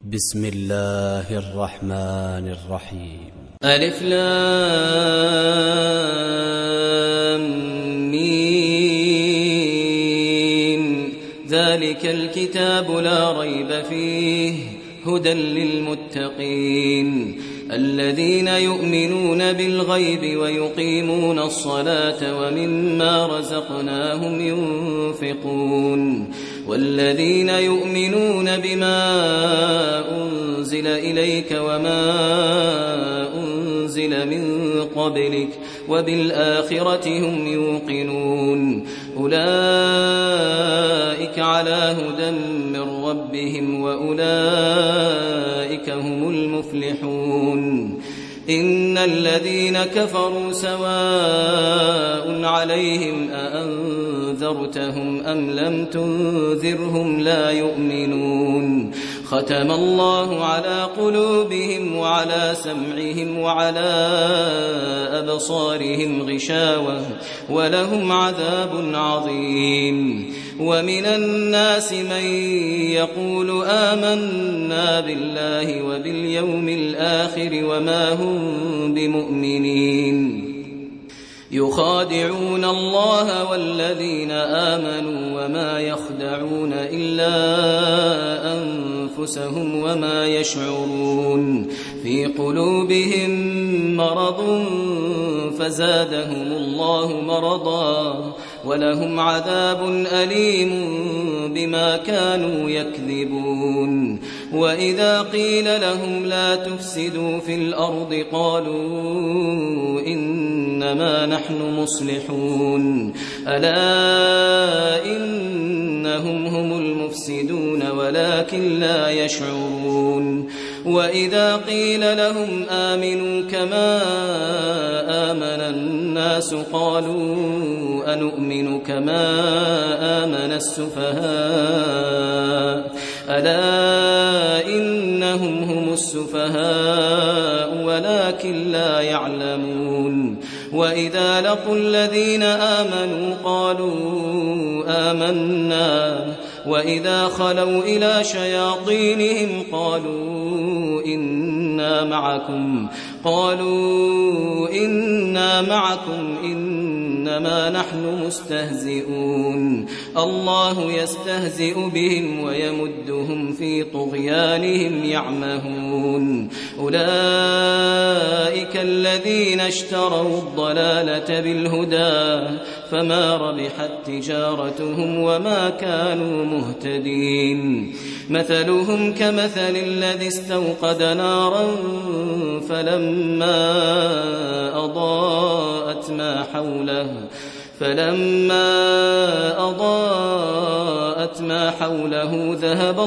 بسم الله الرحمن الرحيم. ألف لام ميم. ذلك الكتاب لا ريب فيه هدى للمتقين الذين يؤمنون بالغيب ويقيمون الصلاة ومما رزقناهم ينفقون والذين يؤمنون بما أنزل إليك وما أنزل من قبلك وبالآخرة هم يوقنون أولئك على هدى من ربهم وأولئك هم المفلحون. إن الذين كفروا سواء عليهم أأنذرتهم أم لم تنذرهم لا يؤمنون. ختم الله على قلوبهم وعلى سمعهم وعلى أبصارهم غشاوة ولهم عذاب عظيم. ومن الناس من يقول آمنا بالله وباليوم الآخر وما هم بمؤمنين يخادعون الله والذين آمنوا وما يخدعون إلا أنفسهم وما يشعرون. في قلوبهم مرض فزادهم الله مرضا ولهم عذاب أليم بما كانوا يكذبون. وإذا قيل لهم لا تفسدوا في الأرض قالوا إنما نحن مصلحون ألا إنهم هم المفسدون ولكن لا يشعرون. وإذا قيل لهم آمنوا كما آمن الناس قالوا أنؤمن كما آمن السفهاء ألا إنهم هم السفهاء ولكن لا يعلمون. وإذا لقوا الذين آمنوا قالوا آمنا وإذا خلوا إلى شياطينهم قالوا إنا معكم إنما نحن مستهزئون. الله يستهزئ بهم ويمدهم في طغيانهم يعمهون. أولئك الذين اشتروا الضلالة بالهدى فما ربحت تجارتهم وما كانوا مهتدين. مثلهم كمثل الذي استوقد نارا فلما أضاءت ما حوله ذهب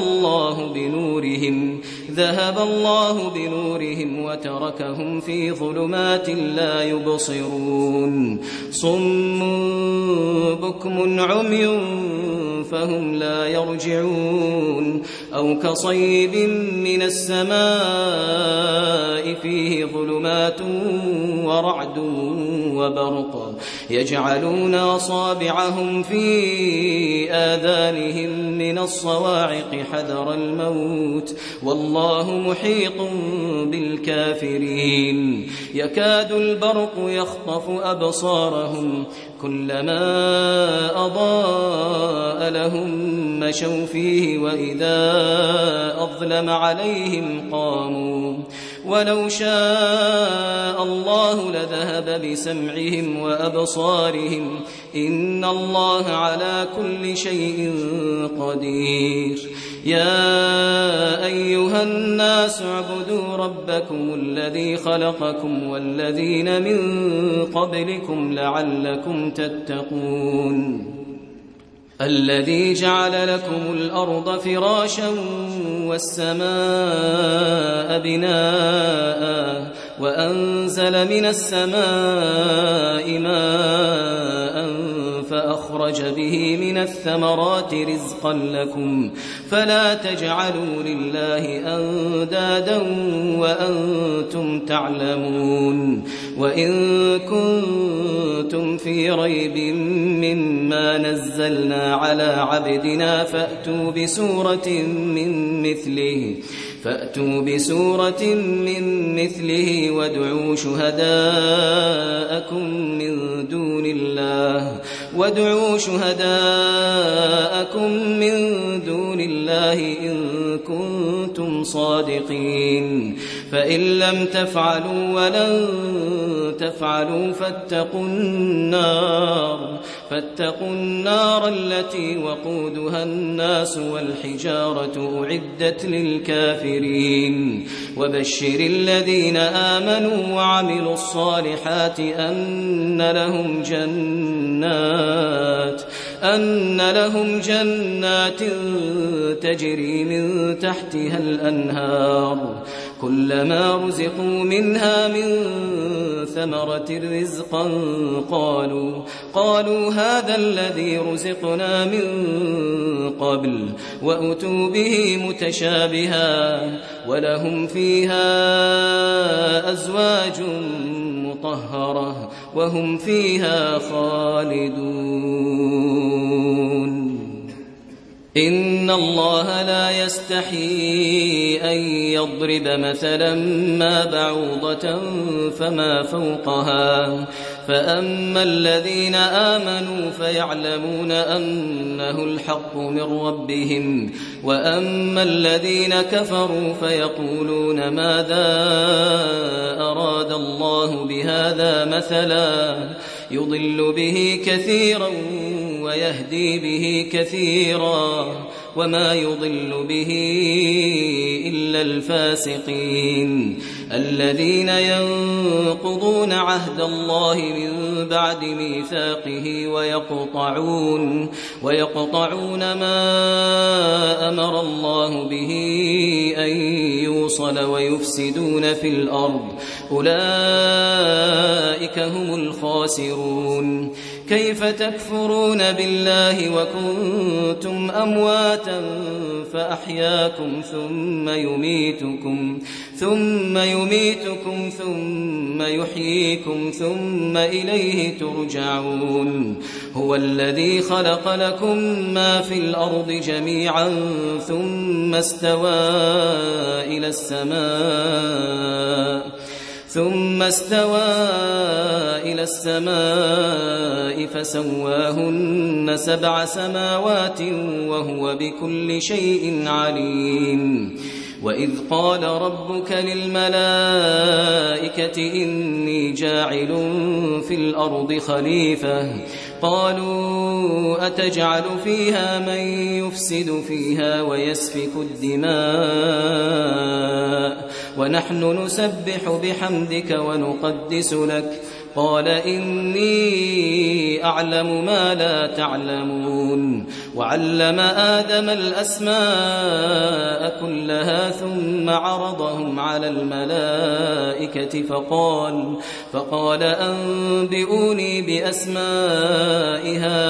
الله بنورهم وتركهم في ظلمات لا يبصرون. صم بكم عمي فهم لا يرجعون. أو كصيب من السماء فيه ظلمات ورعد وبرق يجعلون أصابعهم في آذانهم من الصواعق حذر الموت والله محيط بالكافرين. يكاد البرق يخطف أبصارهم كلما أضاء لهم مشوا فيه وإذا أظلم عليهم قاموا. ولو شاء الله لذهب بسمعهم وأبصارهم إن الله على كل شيء قدير. يا أيها الناس اعبدوا ربكم الذي خلقكم والذين من قبلكم لعلكم تتقون. الذي جعل لكم الأرض فراشا والسماء بناء وأنزل من السماء ماء فأخرج به من الثمرات رزقا لكم فلا تجعلوا لله أندادا وأنتم تعلمون. وإن كنتم في ريب مما نزلنا على عبدنا فأتوا بسورة من مثله فأتوا بسورة من مثله وادعوا شهداءكم من دون الله إن كنتم صادقين فإن لم تفعلوا ولن تفعلوا فاتقوا النار التي وقودها الناس والحجارة أعدت للكافرين وبشر الذين آمنوا وعملوا الصالحات أن لهم جنات تجري من تحتها الأنهار كلما رزقوا منها من ثمرة رزقا قالوا هذا الذي رزقنا من قبل وأتوا به متشابها ولهم فيها أزواج مطهرة وهم فيها خالدون إن الله لا يستحيي أن يضرب مثلا ما بعوضة فما فوقها فأما الذين آمنوا فيعلمون أنه الحق من ربهم وأما الذين كفروا فيقولون ماذا أراد الله بهذا مثلا يضل به كثيرا ويهدي به كثيرا وما يضل به إلا الفاسقين الذين ينقضون عهد الله من بعد ميثاقه ويقطعون ما أمر الله به أن يوصل ويفسدون في الأرض أولئك هم الخاسرون كيف تكفرون بالله وكنتم أمواتا فأحياكم ثم يميتكم ثم يحييكم ثم إليه ترجعون هو الذي خلق لكم ما في الأرض جميعا ثم استوى إلى السماء فسواهن 7 سماوات وهو بكل شيء عليم وإذ قال ربك للملائكة إني جاعل في الأرض خليفة قالوا أتجعل فيها من يفسد فيها ويسفك الدماء ونحن نسبح بحمدك ونقدس لك قال إني أعلم ما لا تعلمون وعلم آدم الأسماء كلها ثم عرضهم على الملائكة فقال أنبئوني بأسماء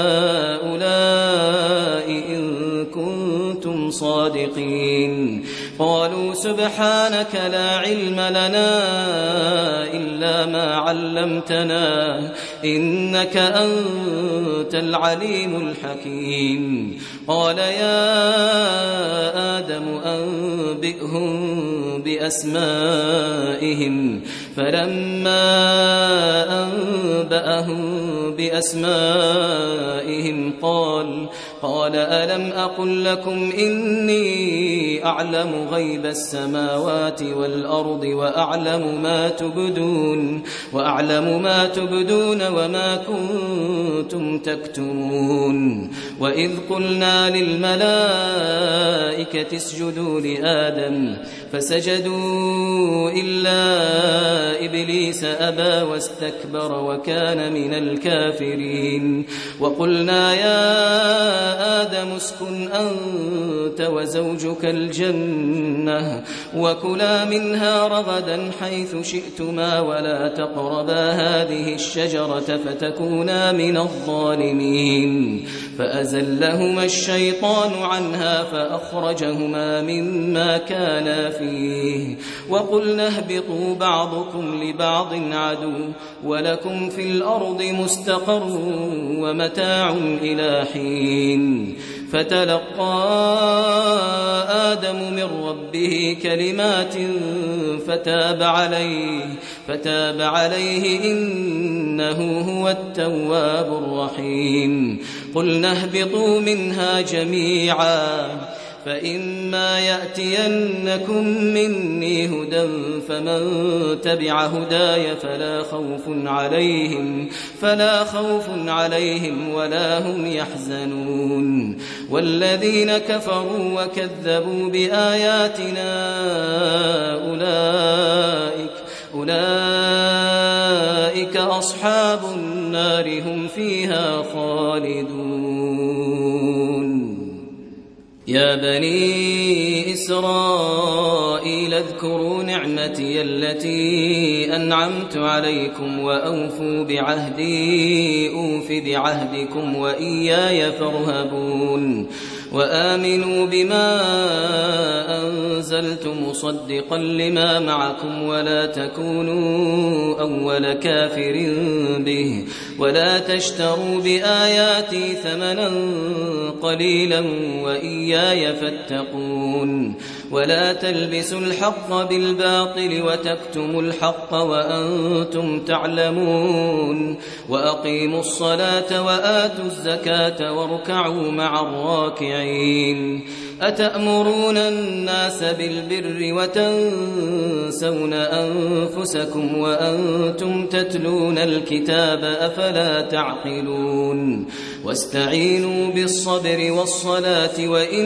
هؤلاء إن كنتم صادقين قالوا سبحانك لا علم لنا إلا ما علمتنا إنك أنت العليم الحكيم قال يا آدم أنبئهم بأسمائهم فلما أنبأهم بأسمائهم قال ألم أقل لكم إني أعلم غيب السماوات والأرض وأعلم ما تبدون وما كنتم تكتمون وإذ قلنا للملائكة اسجدوا لآدم فسجدوا إلا إبليس أبى واستكبر وكان من الكافرين وقلنا يا آدم اسكن أنت وزوجك الجنة وكلا منها رغدا حيث شئتما ولا تقربا هذه الشجرة فتكونا من الظالمين فأزلهما الشيطان عنها فأخرجهما مما كانا فيه وقلنا اهبطوا بعضكم لبعض عدو ولكم في الأرض مستقر ومتاع إلى حين فتلقى آدم من ربه كلمات فتاب عليه إنه هو التواب الرحيم قلنا اهبطوا منها جميعا فإما يأتينكم مني هدى فمن تبع هداي فلا خوف عليهم ولا هم يحزنون والذين كفروا وكذبوا بآياتنا أولئك أصحاب النار هم فيها خالدون يا بني إسرائيل اذكروا نعمتي التي أنعمت عليكم وأوفوا بعهدي أوف بعهدكم وإياي فارهبون وآمنوا بما أنزلت مصدقا لما معكم ولا تكونوا أول كافر به ولا تشتروا بآياتي ثمنا قليلا وإياي فاتقون ولا تلبسوا الحق بالباطل وتكتموا الحق وأنتم تعلمون وأقيموا الصلاة وآتوا الزكاة واركعوا مع الراكعين أتأمرون الناس بالبر وتنسون أنفسكم وأنتم تتلون الكتاب أفلا تعقلون واستعينوا بالصبر والصلاة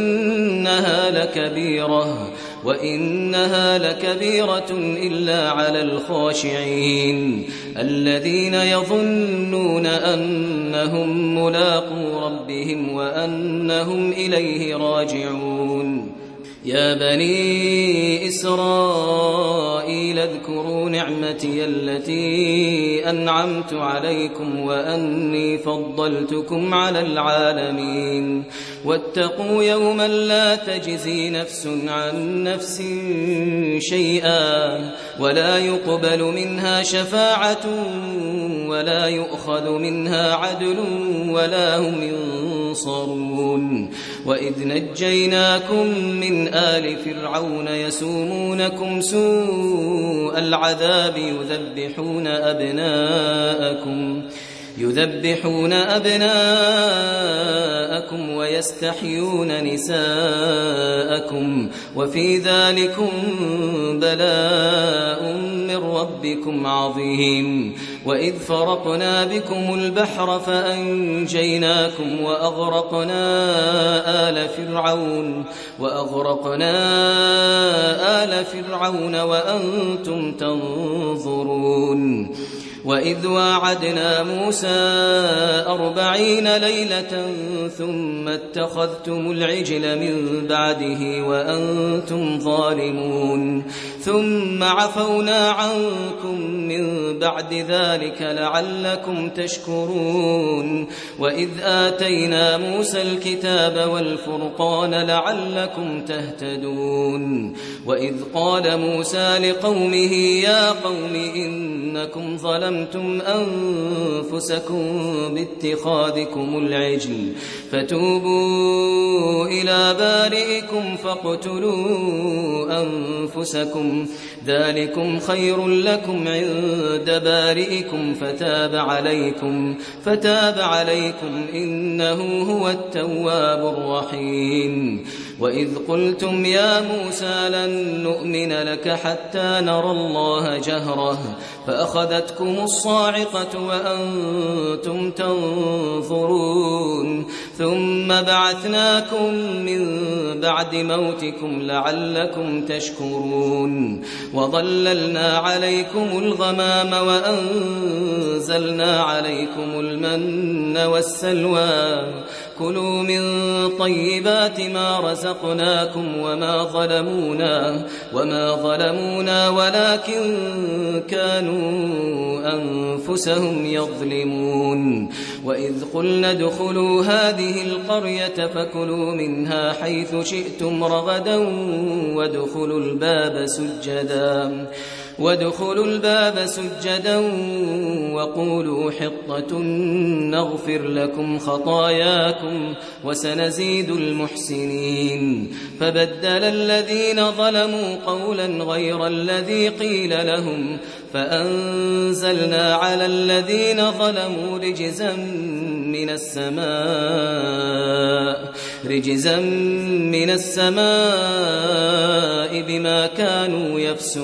وإنها لكبيرة إلا على الخاشعين الذين يظنون أنهم ملاقو ربهم وأنهم إليه راجعون يا بني إسرائيل اذكروا نعمتي التي أنعمت عليكم وأني فضلتكم على العالمين واتقوا يوما لا تجزي نفس عن نفس شيئا ولا يقبل منها شفاعة ولا يؤخذ منها عدل ولا هم ينصرون وإذ نجيناكم من آل فرعون يسومونكم سوء العذاب يذبحون أبناءكم ويستحيون نساءكم وفي ذلكم بلاء من ربكم عظيم وإذ فرقنا بكم البحر فأنجيناكم وأغرقنا آل فرعون وأنتم تنظرون وإذ واعدنا موسى 40 ليلة ثم اتخذتم العجل من بعده وأنتم ظالمون ثم عفونا عنكم من بعد ذلك لعلكم تشكرون وإذ آتينا موسى الكتاب والفرقان لعلكم تهتدون وإذ قال موسى لقومه يا قوم إنكم ظلمتم أنفسكم باتخاذكم العجل فتوبوا إلى بارئكم فاقتلوا أنفسكم ذلكم خير لكم عند بارئكم فتاب عليكم إنه هو التواب الرحيم وإذ قلتم يا موسى لن نؤمن لك حتى نرى الله جهرة فأخذتكم الصاعقة وأنتم تنظرون ثم بعثناكم من بعد موتكم لعلكم تشكرون وظللنا عليكم الغمام وأنزلنا عليكم المن والسلوى كلوا من طيبات ما رزقناكم وما ظلمونا ولكن كانوا أنفسهم يظلمون وإذ قلنا ادخلوا هذه القرية فكلوا منها حيث شئتم رغدا وادخلوا الباب سجدا وقولوا حطة نغفر لكم خطاياكم وسنزيد المحسنين. فبدل الذين ظلموا قولا غير الذي قيل لهم فأنزلنا على الذين ظلموا رجزا من السماء بما كانوا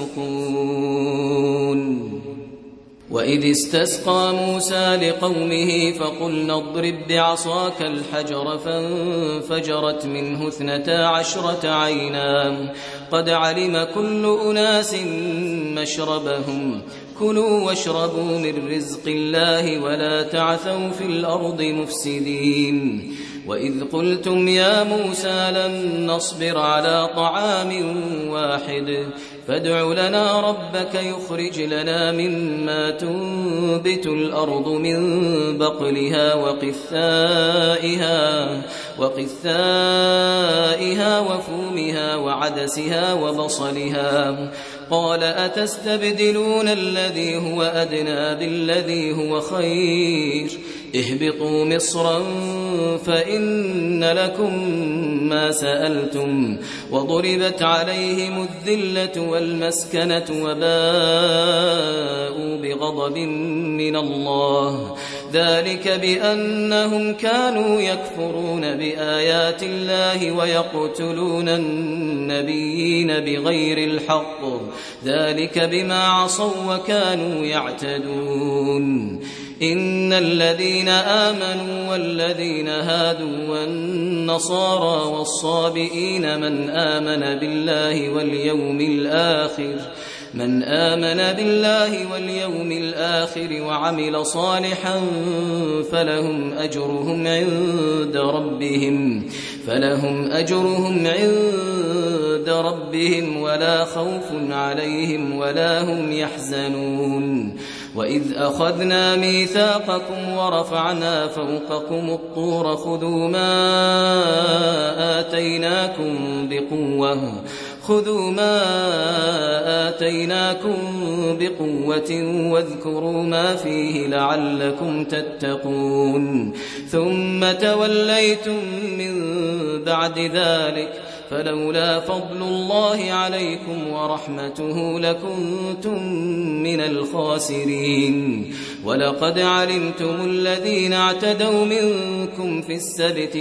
يفسقون. وإذ استسقى موسى لقومه فقلنا اضرب بعصاك الحجر فانفجرت منه 12 عينا قد علم كل أناس مشربهم كلوا واشربوا من رزق الله ولا تعثوا في الأرض مفسدين. وإذ قلتم يا موسى لن نصبر على طعام واحد فادع لنا ربك يخرج لنا مما تنبت الأرض من بقلها وقثائها وفومها وعدسها وبصلها قال أتستبدلون الذي هو أدنى بالذي هو خير اهبطوا مصرا فإن لكم ما سألتم وضربت عليهم الذلة والمسكنة وباءوا بغضب من الله ذلك بأنهم كانوا يكفرون بآيات الله ويقتلون النبيين بغير الحق ذلك بما عصوا وكانوا يعتدون. إن الذين آمنوا والذين هادوا والنصارى والصابئين من آمن بالله واليوم الآخر وعمل صالحا فلهم أجرهم عند ربهم ولا خوف عليهم ولا هم يحزنون. وإذ أخذنا ميثاقكم ورفعنا فوقكم الطور خذوا ما آتيناكم بقوة واذكروا ما فيه لعلكم تتقون. ثم توليتم من بعد ذلك فلولا فضل الله عليكم ورحمته لكنتم من الخاسرين. ولقد علمتم الذين اعتدوا منكم في السبت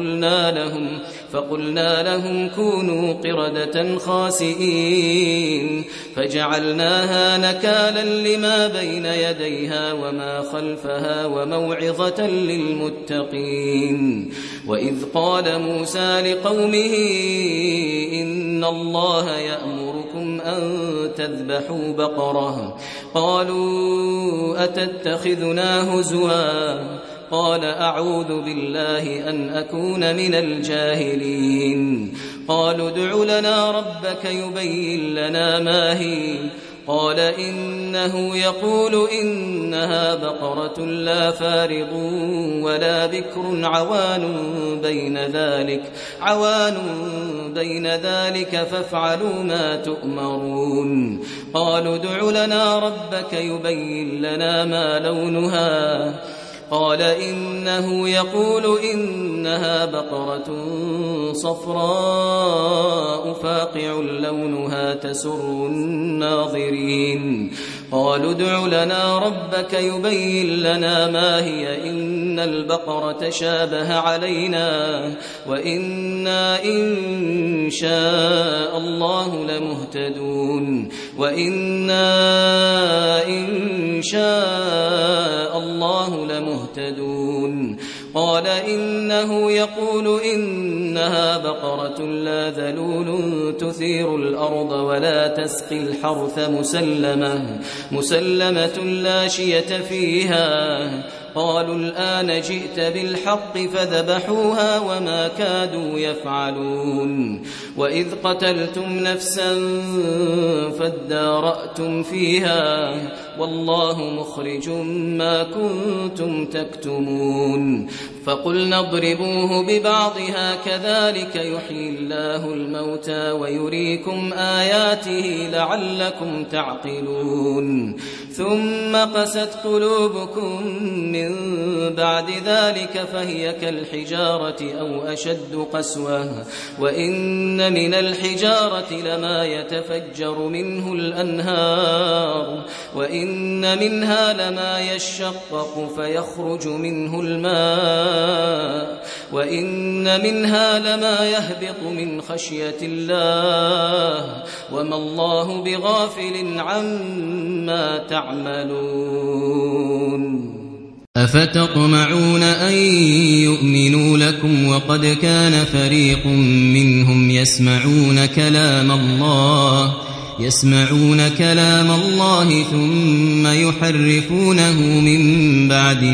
فقلنا لهم كونوا قردة خاسئين فجعلناها نكالا لما بين يديها وما خلفها وموعظة للمتقين. وإذ قال موسى لقومه إن الله يأمركم أن تذبحوا بقرة قالوا أتتخذنا هزوا قال أعوذ بالله أن أكون من الجاهلين. قالوا ادع لنا ربك يبين لنا ما هي قال إنه يقول إنها بقرة لا فارض ولا بكر عوان بين ذلك فافعلوا ما تؤمرون. قالوا ادع لنا ربك يبين لنا ما لونها قال إنه يقول إنها بقرة صفراء فاقع لونها تسر الناظرين. قالوا ادع لنا ربك يبين لنا ما هي إن البقرة شابه علينا وإنا إن شاء الله لمهتدون. قال إنه يقول إنها بقرة لا ذلول تثير الأرض ولا تسقي الحرث مسلمة لا شية فيها قالوا الآن جئت بالحق فذبحوها وما كادوا يفعلون وإذ قتلتم نفسا فادارأتم فيها والله مخرج ما كنتم تكتمون فقلنا اضربوه ببعضها كذلك يحيي الله الموتى ويريكم آياته لعلكم تعقلون ثم قست قلوبكم من بعد ذلك فهي كالحجارة أو أشد قسوة وإن من الحجارة لما يتفجر منه الأنهار وإن منها لما يشقق فيخرج منه الماء وإن منها لما يهبط من خشية الله وما الله بغافل عما تعملون أفتطمعون أن يؤمنوا لكم وقد كان فريق منهم يسمعون كلام الله ثم يحرفونه من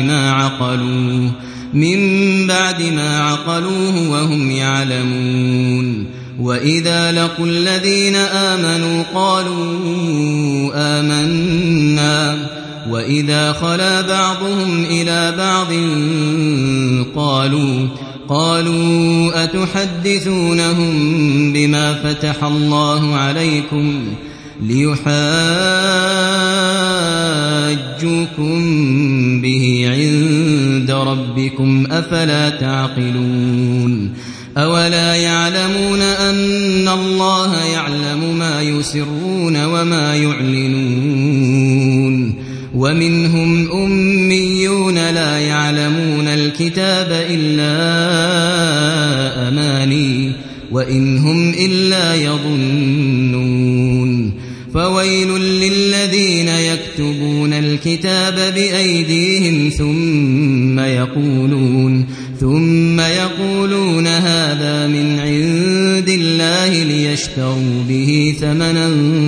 بعد ما عقلوه وهم يعلمون وإذا لقوا الذين آمنوا قالوا آمنا وإذا خلا بعضهم إلى بعض قالوا أتحدثونهم بما فتح الله عليكم ليحاجوكم به عند ربكم أفلا تعقلون أولا يعلمون أن الله يعلم ما يسرون وما يعلنون ومنهم أميون لا يعلمون الكتاب إلا أماني وإن هم إلا يظنون فويل للذين يكتبون الكتاب بأيديهم ثم يقولون هذا من عند الله ليشتروا به ثمنا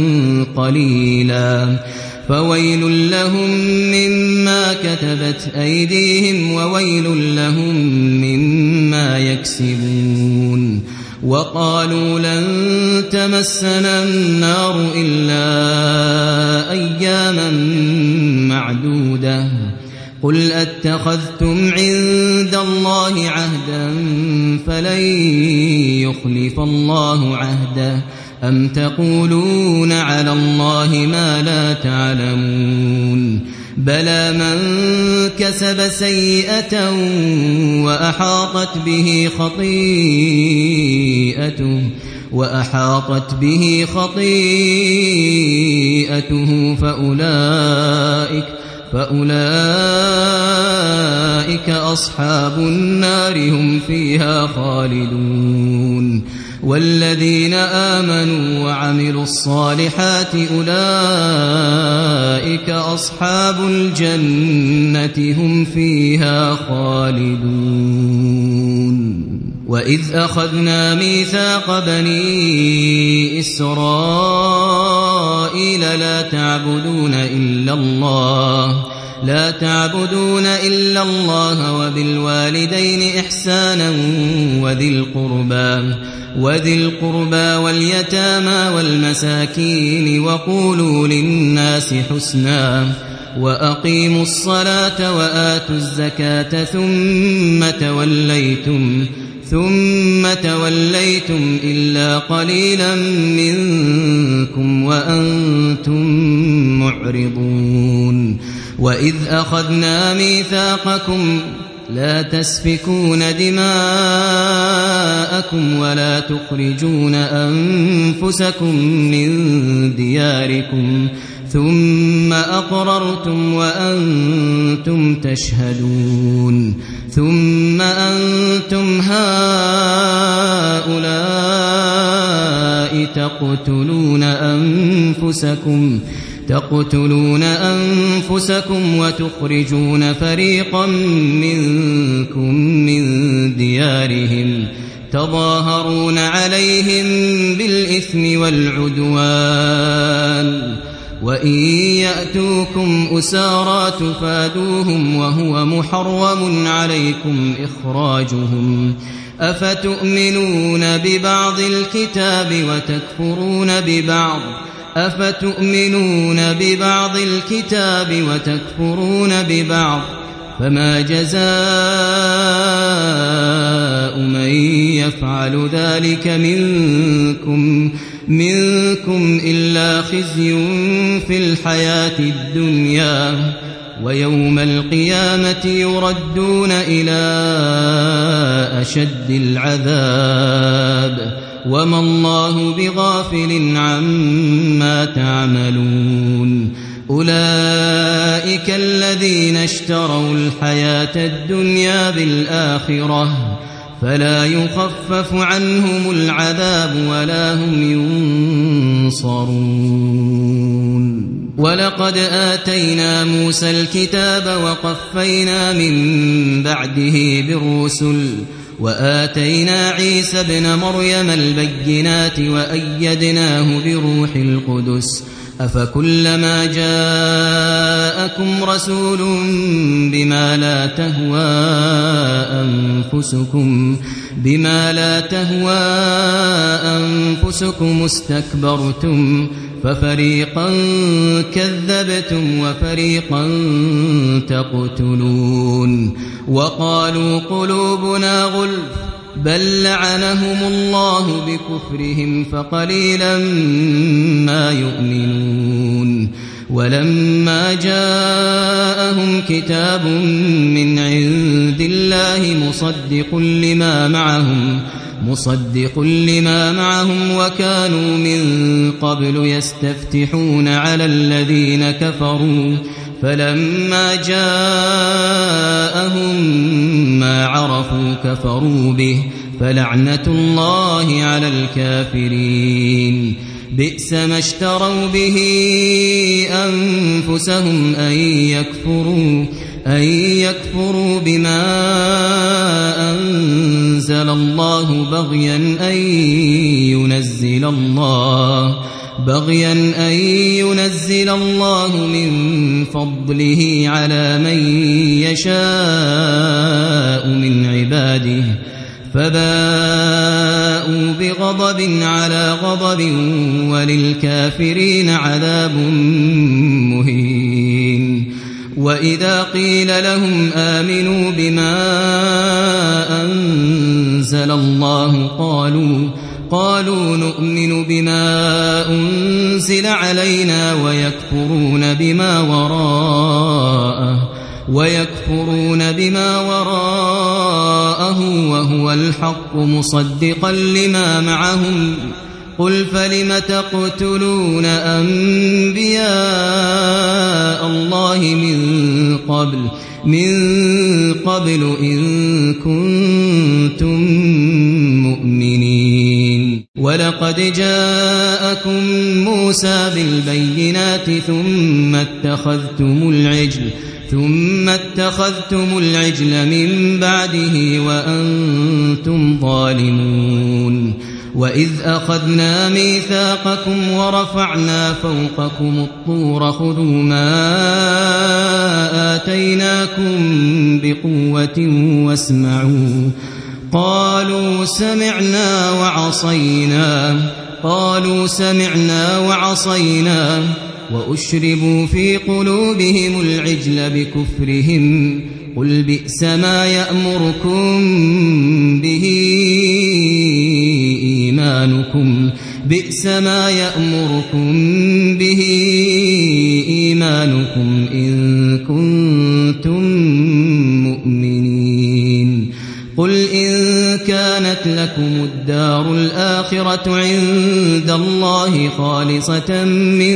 قليلا فويل لهم مما كتبت أيديهم وويل لهم مما يكسبون وقالوا لن تمسنا النار إلا أياما معدودة قل أتخذتم عند الله عهدا فلن يخلف الله عهده أم تقولون على الله ما لا تعلمون بلى من كسب سيئة وأحاطت به خطيئته فأولئك أصحاب النار هم فيها خالدون والذين آمنوا وعملوا الصالحات أولئك أصحاب الجنة هم فيها خالدون وإذ أخذنا ميثاق بني إسرائيل لا تعبدون إلا الله وبالوالدين إحسانا وذي القربى واليتامى والمساكين وقولوا للناس حسنا وأقيموا الصلاة وآتوا الزكاة ثم توليتم إلا قليلا منكم وأنتم معرضون وإذ أخذنا ميثاقكم لا تسفكون دماءكم ولا تخرجون أنفسكم من دياركم ثم أقررتم وأنتم تشهدون ثم أنتم هؤلاء تقتلون أنفسكم وتخرجون فريقا منكم من ديارهم تظاهرون عليهم بالإثم والعدوان وإن يأتوكم أسارى تفادوهم وهو محرم عليكم إخراجهم أفتؤمنون ببعض الكتاب وتكفرون ببعض فما جزاء من يفعل ذلك منكم إلا خزي في الحياة الدنيا ويوم القيامة يردون إلى أشد العذاب وما الله بغافل عما تعملون أولئك الذين اشتروا الحياة الدنيا بالآخرة فلا يخفف عنهم العذاب ولا هم ينصرون ولقد آتينا موسى الكتاب وقفينا من بعده بالرسل وآتينا عيسى ابن مريم البينات وأيدناه بروح القدس أفكلما جاءكم رسول بما لا تهوى أنفسكم استكبرتم ففريقا كذبتم وفريقا تقتلون وقالوا قلوبنا غلف بل لعنهم الله بكفرهم فقليلا ما يؤمنون ولما جاءهم كتاب من عند الله مصدق لما معهم وكانوا من قبل يستفتحون على الذين كفروا فلما جاءهم ما عرفوا كفروا به فلعنة الله على الكافرين بئس ما اشتروا به أنفسهم أن يكفروا بما أنزل الله بغيا أن ينزل الله من فضله على من يشاء من عباده فباءوا بغضب على غضب وللكافرين عذاب مهين وإذا قيل لهم آمنوا بما أنزل الله قالوا نؤمن بما أنزل علينا ويكفرون بما وراءه وهو الحق مصدقا لما معهم قل فلم تقتلون أنبياء الله من قبل إن كنتم مؤمنين ولقد جاءكم موسى بالبينات ثم اتخذتم العجل من بعده وأنتم ظالمون وإذ أخذنا ميثاقكم ورفعنا فوقكم الطور خذوا ما آتيناكم بقوة واسمعوا قالوا سمعنا وعصينا وأشربوا في قلوبهم العجل بكفرهم قل بئس ما يأمركم به إيمانكم إن كنتم مؤمنين قل إن كانت لكم الدار الآخرة عند الله خالصة من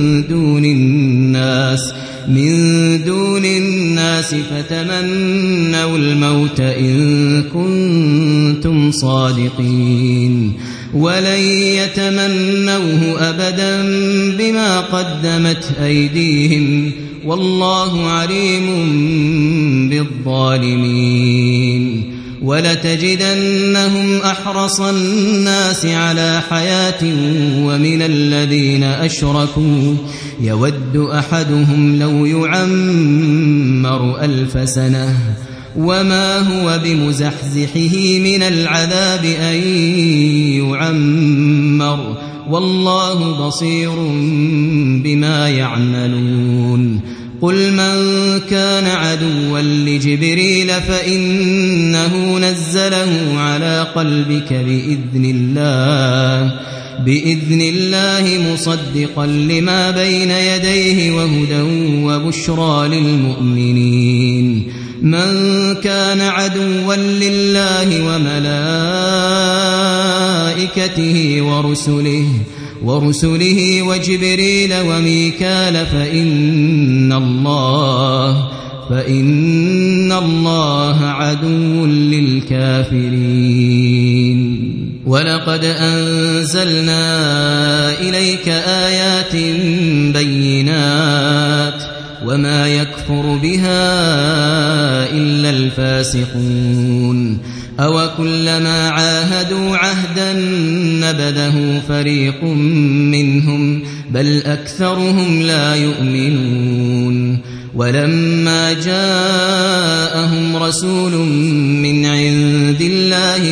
دون الناس فتمنوا الموت إن كنتم صادقين ولن يتمنوه أبدا بما قدمت أيديهم والله عليم بالظالمين ولتجدنهم أحرص الناس على حياة ومن الذين أشركوا يود أحدهم لو يعمر 1000 سنة وما هو بمزحزحه من العذاب أن يعمر والله بصير بما يعملون قل من كان عدوا لجبريل فإنه نزله على قلبك بإذن الله مصدقا لما بين يديه وهدى وبشرى للمؤمنين من كان عدوا لله وملائكته ورسله وجبريل وميكال فإن الله عدو للكافرين ولقد أنزلنا إليك آيات بينات وما يكفر بها إلا الفاسقون أوكلما عاهدوا عهدا نبذه فريق منهم بل أكثرهم لا يؤمنون ولما جاءهم رسول من عند الله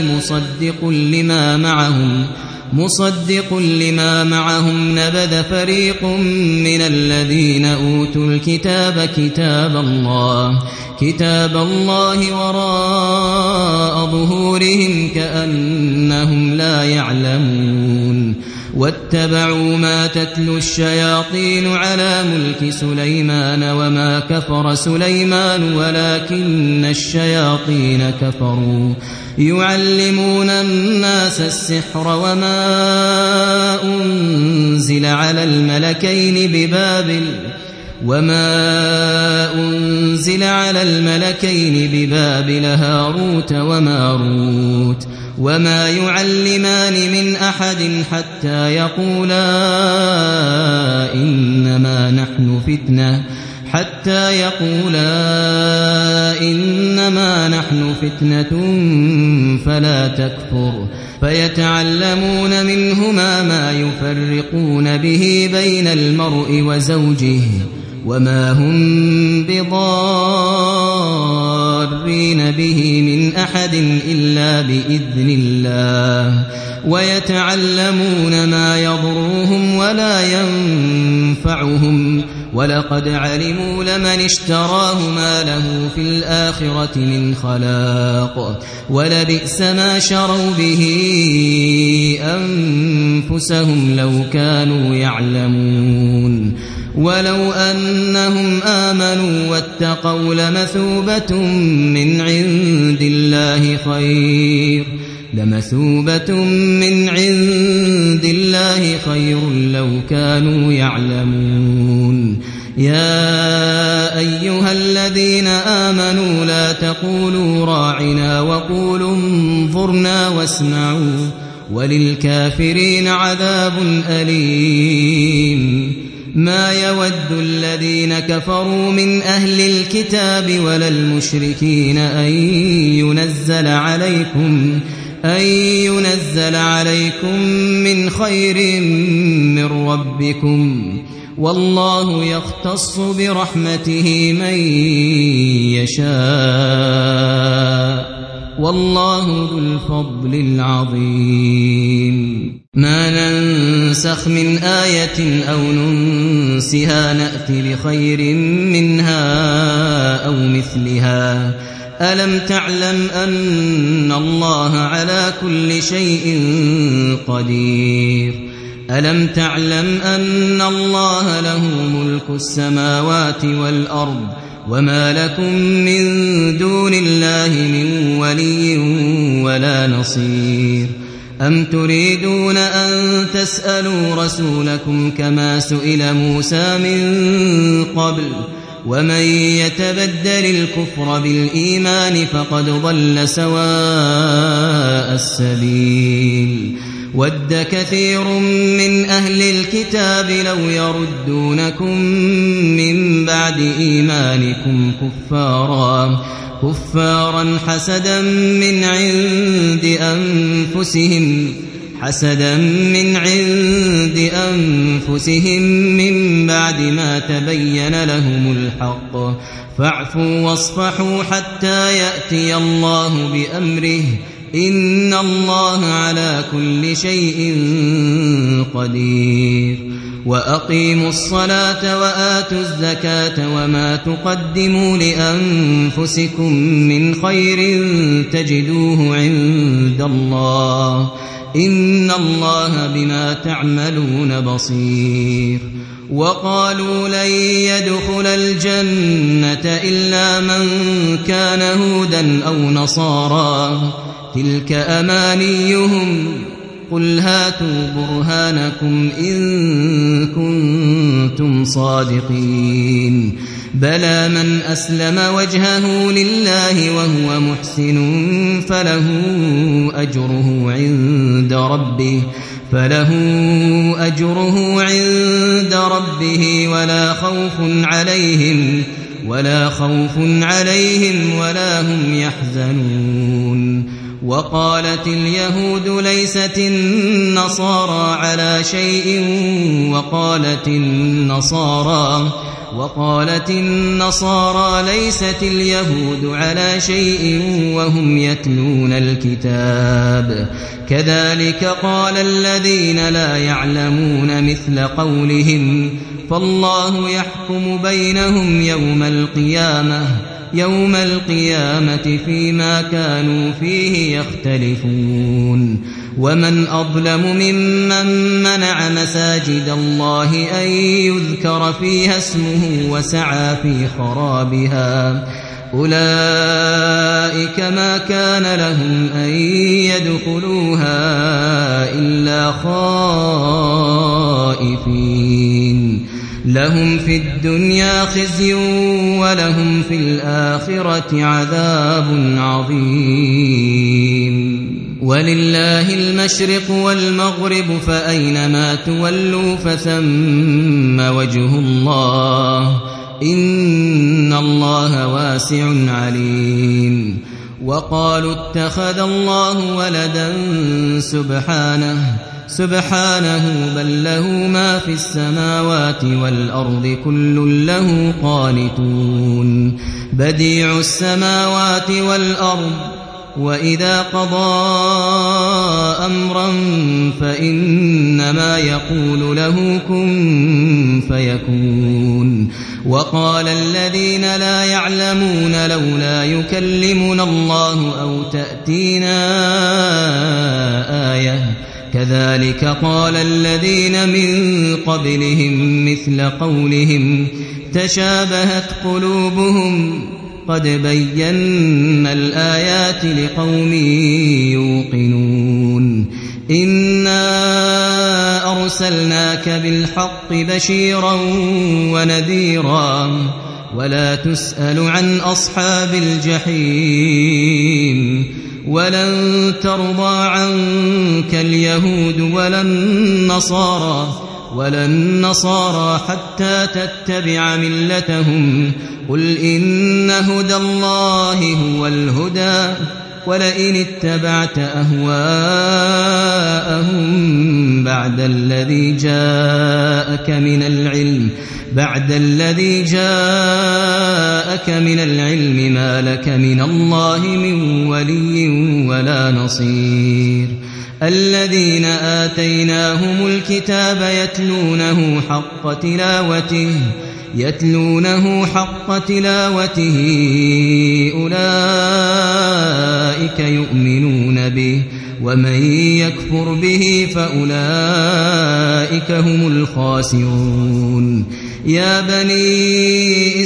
مصدق لما معهم نبذ فريق من الذين أوتوا الكتاب كتاب الله وراء ظهورهم كأنهم لا يعلمون واتبعوا ما تتلو الشياطين على ملك سليمان وما كفر سليمان ولكن الشياطين كفروا يعلمون الناس السحر وما أنزل على الملكين ببابل هاروت وماروت وما يعلمان من أحد حتى يقولا إنما نحن فتنة فلا تكفر فيتعلمون منهما ما يفرقون به بين المرء وزوجه وما هم بضارين به من أحد إلا بإذن الله ويتعلمون ما يضرهم ولا ينفعهم ولقد علموا لمن اشتراه ما له في الآخرة من خلاق ولبئس ما شروا به أنفسهم لو كانوا يعلمون ولو أنهم آمنوا واتقوا لمثوبة من عند الله خير لو كانوا يعلمون يا أيها الذين آمنوا لا تقولوا راعنا وقولوا انظرنا واسمعوا وللكافرين عذاب أليم ما يود الذين كفروا من أهل الكتاب ولا المشركين أن ينزل عليكم من خير من ربكم والله يختص برحمته من يشاء والله ذو الفضل العظيم ما ننسخ من آية أو ننسها نأتي بخير منها أو مثلها ألم تعلم أن الله على كل شيء قدير ألم تعلم أن الله له ملك السماوات والأرض وما لكم من دون الله من ولي ولا نصير أم تريدون أن تسألوا رسولكم كما سئل موسى من قبل ومن يتبدل الكفر بالإيمان فقد ضل سواء السبيل ود كثير من أهل الكتاب لو يردونكم من بعد إيمانكم كفارا حسدا من عند أنفسهم من بعد ما تبين لهم الحق فاعفوا واصفحوا حتى يأتي الله بأمره إن الله على كل شيء قدير وأقيموا الصلاة وآتوا الزكاة وما تقدموا لأنفسكم من خير تجدوه عند الله إن الله بما تعملون بصير وقالوا لن يدخل الجنة إلا من كان هودا أو نصارى تلك أمانيهم قل هاتوا برهانكم إن كنتم صادقين بلى من أسلم وجهه لله وهو محسن فله أجره عند ربه ولا خوف عليهم ولا هم يحزنون وقالت اليهود ليست النصارى على شيء وقالت النصارى ليست اليهود على شيء وهم يتلون الكتاب كذلك قال الذين لا يعلمون مثل قولهم فالله يحكم بينهم يوم القيامة فيما كانوا فيه يختلفون ومن أظلم ممن منع مساجد الله أن يذكر فيها اسمه وسعى في خرابها أولئك ما كان لهم أن يدخلوها إلا خائفين لهم في الدنيا خزي ولهم في الآخرة عذاب عظيم ولله المشرق والمغرب فأينما تولوا فثم وجه الله إن الله واسع عليم وقالوا اتخذ الله ولدا سبحانه بل له ما في السماوات والأرض كل له قانتون بديع السماوات والأرض وإذا قضى أمرا فإنما يقول له كن فيكون وقال الذين لا يعلمون لولا يكلمنا الله أو تأتينا آية كذلك قال الذين من قبلهم مثل قولهم تشابهت قلوبهم قد بينا الآيات لقوم يوقنون إنا أرسلناك بالحق بشيرا ونذيرا ولا تسأل عن أصحاب الجحيم ولن ترضى عنك اليهود ولا النصارى حتى تتبع ملتهم قل إن هدى الله هو الهدى ولئن اتبعت أهواءهم بعد الذي جاءك من العلم ما لك من الله من ولي ولا نصير الذين آتيناهم الكتاب يتلونه حق تلاوته أولئك يؤمنون به ومن يكفر به فأولئك هم الخاسرون يا بني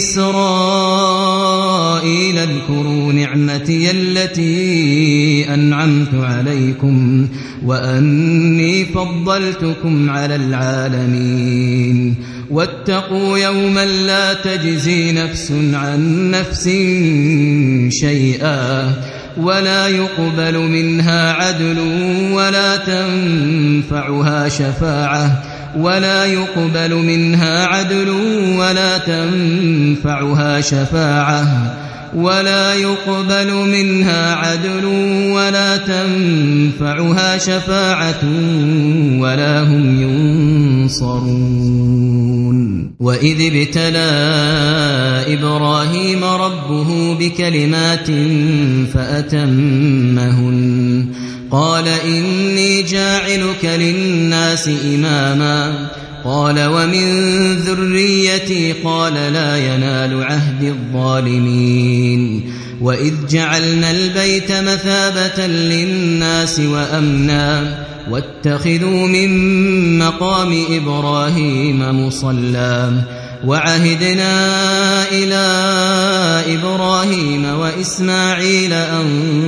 إسرائيل اذكروا نعمتي التي أنعمت عليكم وأني فضلتكم على العالمين واتقوا يوما لا تجزي نفس عن نفس شيئا ولا يقبل منها عدل ولا تنفعها شفاعة ولا هم ينصرون وإذ ابتلى إبراهيم ربه بكلمات فأتمهن قال إني جاعلك للناس إماما قال ومن ذريتي قال لا ينال عهد الظالمين وإذ جعلنا البيت مثابة للناس وأمنا واتخذوا من مقام إبراهيم مصلى وعهدنا إلى إبراهيم وإسماعيل أن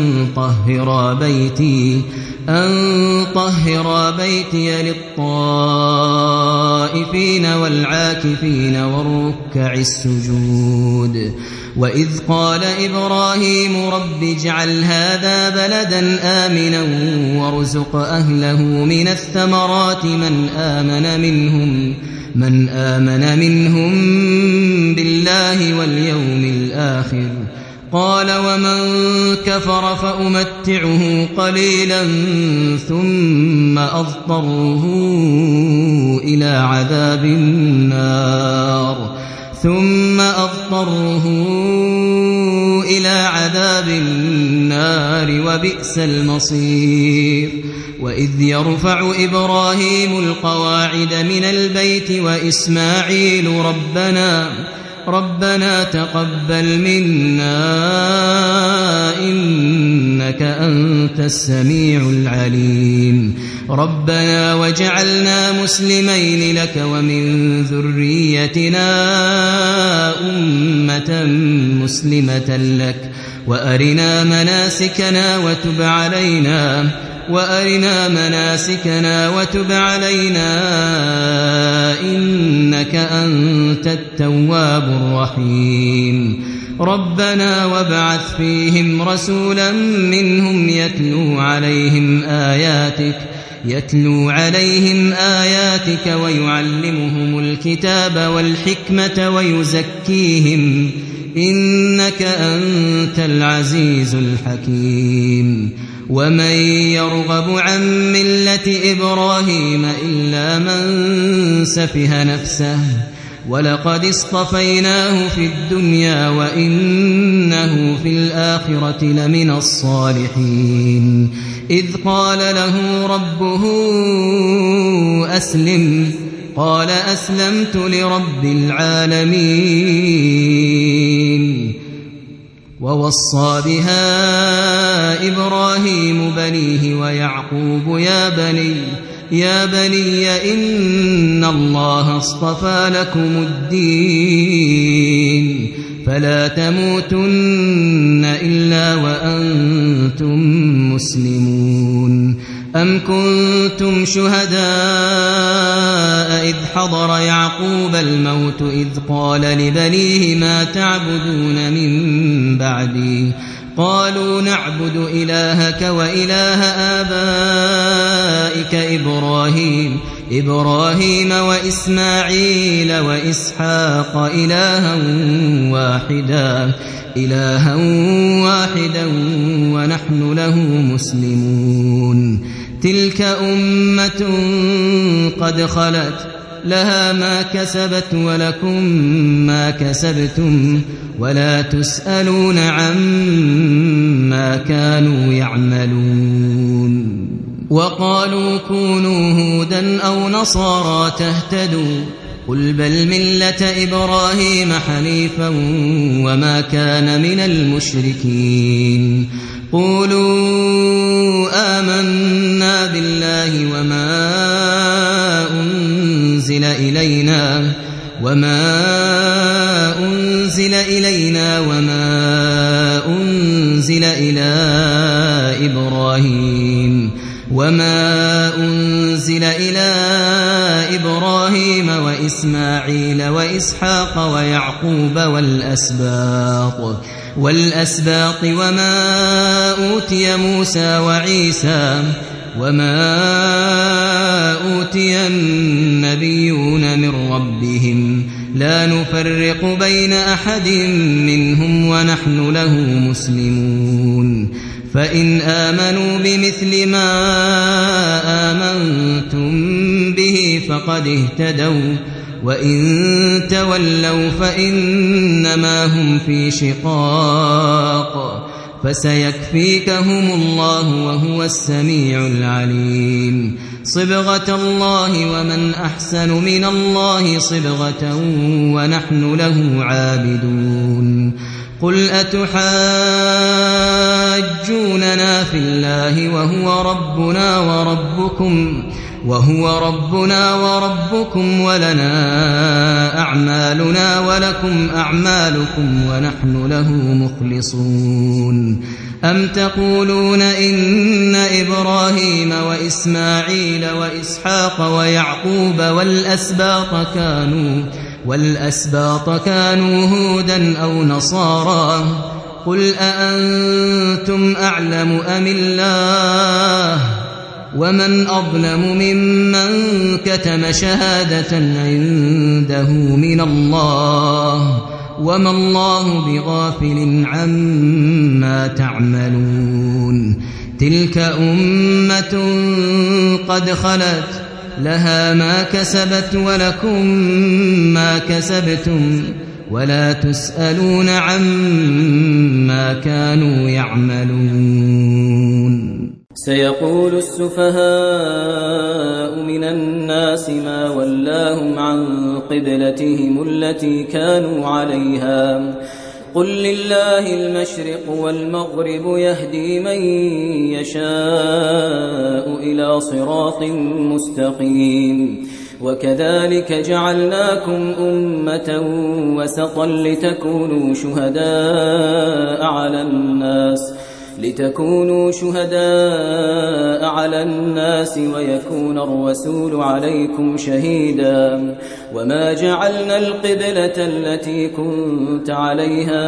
طهرا بيتي للطائفين والعاكفين والركع السجود وإذ قال إبراهيم رب اجعل هذا بلدا آمنا وارزق أهله من الثمرات من آمن منهم بالله واليوم الآخر قال ومن كفر فأمتعه قليلا ثم أضطره إلى عذاب النار وبئس المصير وإذ يرفع إبراهيم القواعد من البيت وإسماعيل ربنا تقبل منا إنك أنت السميع العليم ربنا وجعلنا مسلمين لك ومن ذريتنا أمة مسلمة لك وأرنا مناسكنا وتب علينا إنك أنت التواب الرحيم ربنا وابعث فيهم رسولا منهم يتلو عليهم آياتك ويعلمهم الكتاب والحكمة ويزكيهم إنك أنت العزيز الحكيم ومن يرغب عن ملة إبراهيم إلا من سفه نفسه ولقد اصطفيناه في الدنيا وإنه في الآخرة لمن الصالحين إذ قال له ربه أسلم قال أسلمت لرب العالمين ووصى بها إبراهيم بنيه ويعقوب يا بني إن الله اصطفى لكم الدين فلا تموتن إلا وأنتم مسلمون أم كنتم شهداء إذ حضر يعقوب الموت إذ قال لبنيه ما تعبدون من بعدي قالوا نعبد إلهك وإله آبائك إبراهيم وإسماعيل وإسحاق إلها واحدا ونحن له مسلمون تلك أمة قد خلت لها ما كسبت ولكم ما كسبتم ولا تسألون عما كانوا يعملون وقالوا كونوا هودا أو نصارى تهتدوا قل بل ملة إبراهيم حنيفا وما كان من المشركين قولوا آمنا بالله وما أنزل إلينا وما أنزل إلى إبراهيم إبراهيم وإسماعيل وإسحاق ويعقوب والأسباط وما أوتي موسى وعيسى وما أوتي النبيون من ربهم لا نفرق بين أحد منهم ونحن له مسلمون فإن آمنوا بمثل ما آمنتم به فقد اهتدوا وإن تولوا فإنما هم في شقاق فسيكفيكهم الله وهو السميع العليم صبغة الله ومن أحسن من الله صبغة ونحن له عابدون قل أتحاجوننا في الله وهو ربنا وربكم ولنا أعمالنا ولكم أعمالكم ونحن له مخلصون أم تقولون إن إبراهيم وإسماعيل وإسحاق ويعقوب والأسباط كانوا هودا أو نصارى قل أأنتم أعلم أم الله ومن أظلم ممن كتم شهادة عنده من الله وما الله بغافل عما تعملون تلك أمة قد خلت لها ما كسبت ولكم ما كسبتم ولا تسألون عما كانوا يعملون سيقول السفهاء من الناس ما ولاهم عن قبلتهم التي كانوا عليها قل لله المشرق والمغرب يهدي من يشاء إلى صراط مستقيم وكذلك جعلناكم أمة وسطا لتكونوا شهداء على الناس ويكون الرسول عليكم شهيدا وما جعلنا القبلة التي كنت عليها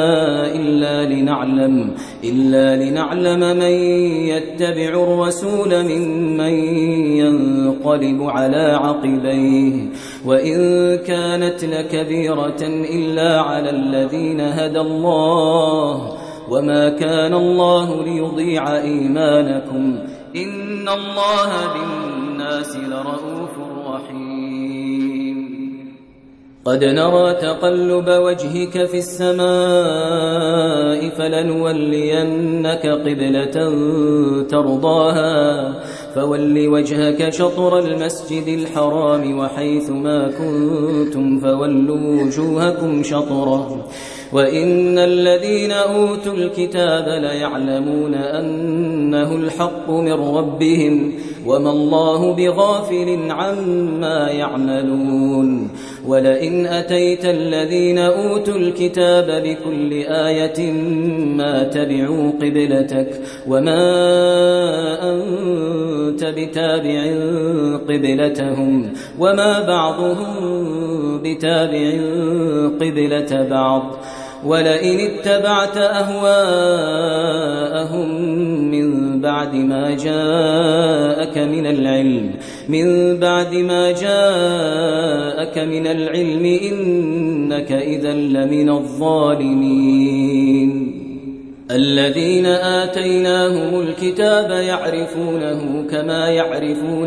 إلا لنعلم من يتبع الرسول ممن ينقلب على عقبيه وإن كانت لكبيرة إلا على الذين هدى الله وما كان الله ليضيع إيمانكم إن الله بالناس لرؤوف رحيم قد نرى تقلب وجهك في السماء فلنولينك قبلة ترضاها فول وجهك شطر المسجد الحرام وحيث ما كنتم فولوا وجوهكم شطره وإن الذين أوتوا الكتاب ليعلمون أنه الحق من ربهم وما الله بغافل عما يعملون ولئن أتيت الذين أوتوا الكتاب بكل آية ما تبعوا قبلتك وما أنت بتابع قبلتهم وما بعضهم بتابع قبلة بعض ولئن اتبعت أهواءهم من بعد ما جاءك من العلم إنك إذا لمن الظالمين الذين آتيناهم الكتاب يعرفونه كما يعرفون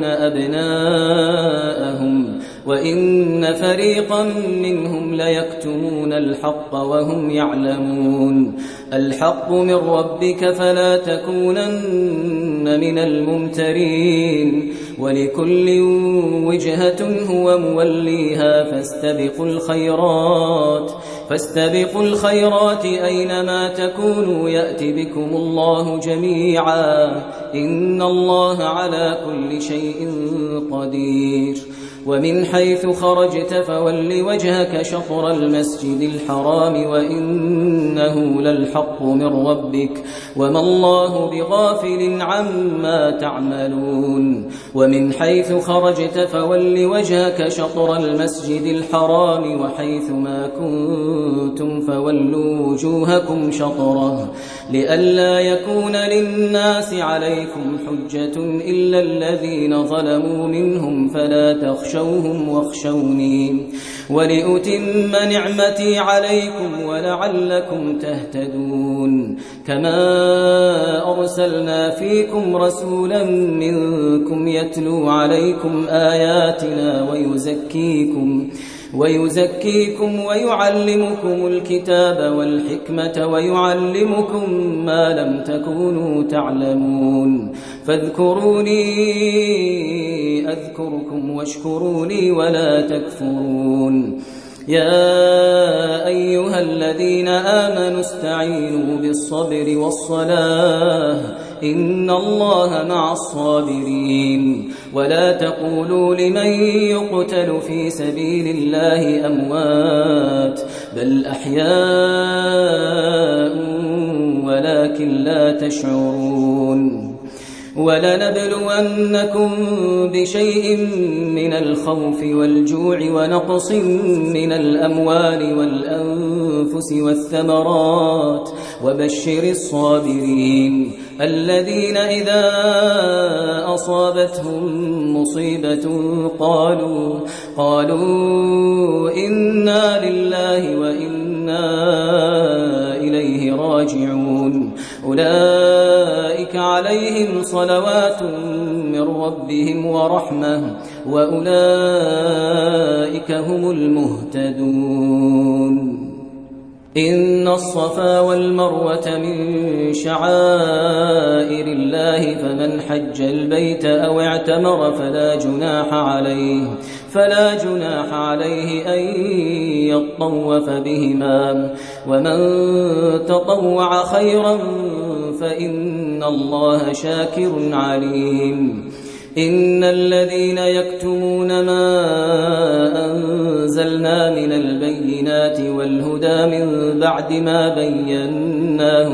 أبناءهم وإن فريقا منهم ليكتمون الحق وهم يعلمون الحق من ربك فلا تكونن من الممترين ولكل وجهة هو موليها فاستبقوا الخيرات أينما تكونوا يأتي بكم الله جميعا إن الله على كل شيء قدير ومن حيث خرجت فول وجهك شطر المسجد الحرام وإنه للحق من ربك وما الله بغافل عما تعملون ومن حيث خرجت فول وجهك شطر المسجد الحرام وحيث ما كنتم فولوا وجوهكم شطره لئلا يكون للناس عليكم حجة إلا الذين ظلموا منهم فلا تخشوهم واخشوني ولأتم نعمتي عليكم ولعلكم تهتدون كما أرسلنا فيكم رسولا منكم يتلو عليكم آياتنا ويزكيكم ويعلمكم الكتاب والحكمة ويعلمكم ما لم تكونوا تعلمون فاذكروني أذكركم واشكروا لي ولا تكفرون يا أيها الذين آمنوا استعينوا بالصبر والصلاة إن الله مع الصابرين ولا تقولوا لمن يقتل في سبيل الله أموات بل أحياء ولكن لا تشعرون ولنبلونكم بشيء من الخوف والجوع ونقص من الأموال والأنفس والثمرات وبشر الصابرين الذين إذا أصابتهم مصيبة قالوا إنا لله وإنا إليه راجعون أولئك عليهم صلوات من ربهم ورحمة وأولئك هم المهتدون إن الصفا والمروة من شعائر الله فمن حج البيت أو اعتمر فلا جناح عليه أن يطوف بهما ومن تطوع خيرا فإن الله شاكر عليم إن الذين يكتمون ما أنزلنا من البينات والهدى من بعد ما بيناه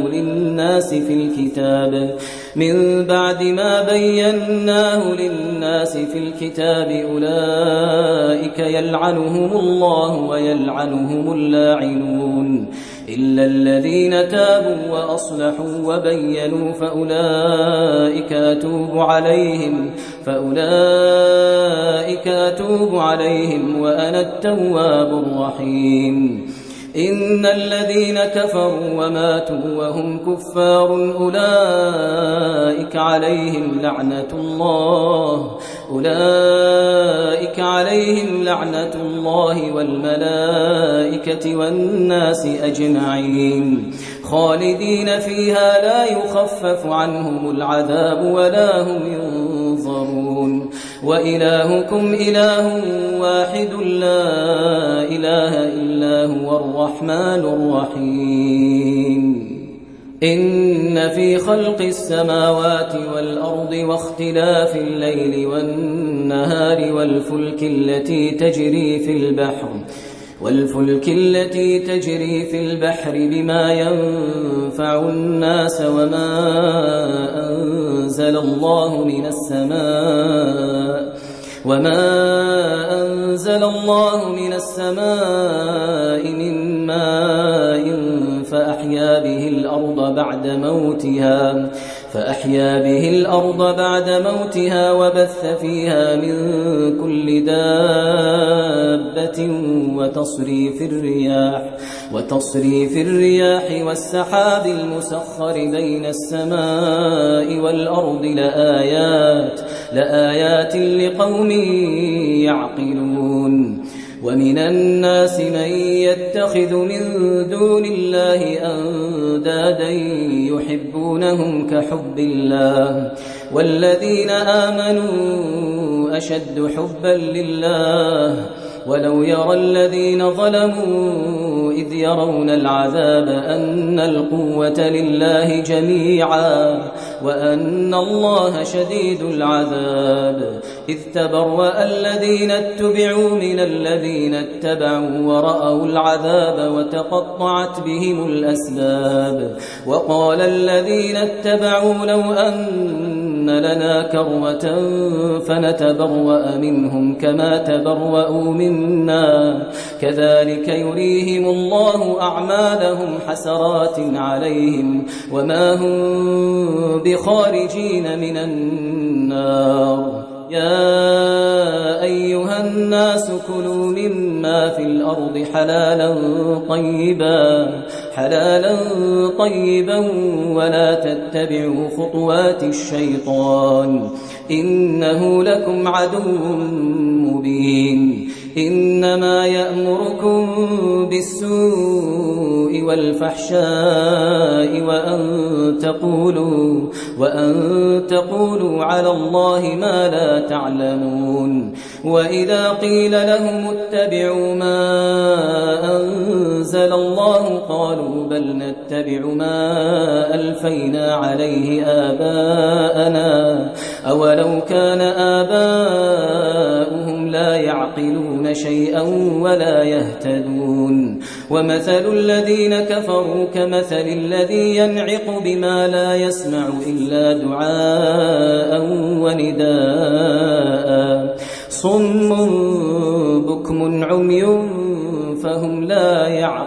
للناس في الكتاب أولئك يلعنهم الله ويلعنهم اللاعنون إلا الذين تابوا وأصلحوا وبينوا فأولئك أتوب عليهم وأنا التواب الرحيم إن الذين كفروا وماتوا وهم كفار أولئك عليهم لعنة الله والملائكة والناس أجمعين خالدين فيها لا يخفف عنهم العذاب ولا هم ينظرون وإلهكم إله واحد لا إله إلا هو الرحمن الرحيم إن في خلق السماوات والأرض واختلاف الليل والنهار والفلك التي تجري في البحر بما ينفع الناس وما أنزل الله من السماء من ماء فأحيا به الأرض بعد موتها وبث فيها من كل دابة وتصريف الرياح والسحاب المسخر بين السماء والأرض لآيات لقوم يعقلون ومن الناس من يتخذ من دون الله أندادا يحبونهم كحب الله والذين آمنوا أشد حبا لله ولو يرى الذين ظلموا إذ يرون العذاب أن القوة لله جميعا وأن الله شديد العذاب إذ تبرأ الذين اتبعوا من الذين اتبعوا ورأوا العذاب وتقطعت بهم الأسباب وقال الذين اتبعوا لو أن لنا كرة فنتبرأ منهم كما تبرأوا منا كذلك يريهم الله أعمالهم حسرات عليهم وما هم بخارجين من النار يا أيها الناس كلوا مما في الأرض حلالا طيبا ولا تتبعوا خطوات الشيطان إنه لكم عدو مبين إنما يأمركم بالسوء والفحشاء وأن تقولوا على الله ما لا تعلمون وإذا قيل لهم اتبعوا ما أنزل الله قالوا بل نتبع ما ألفينا عليه آباءنا أولو كان آباؤهم لا يعقلون شيئا ولا يهتدون ومثل الذين كفروا كمثل الذي ينعق بما لا يسمع إلا دعاء ونداء صم بكم عمي فهم لا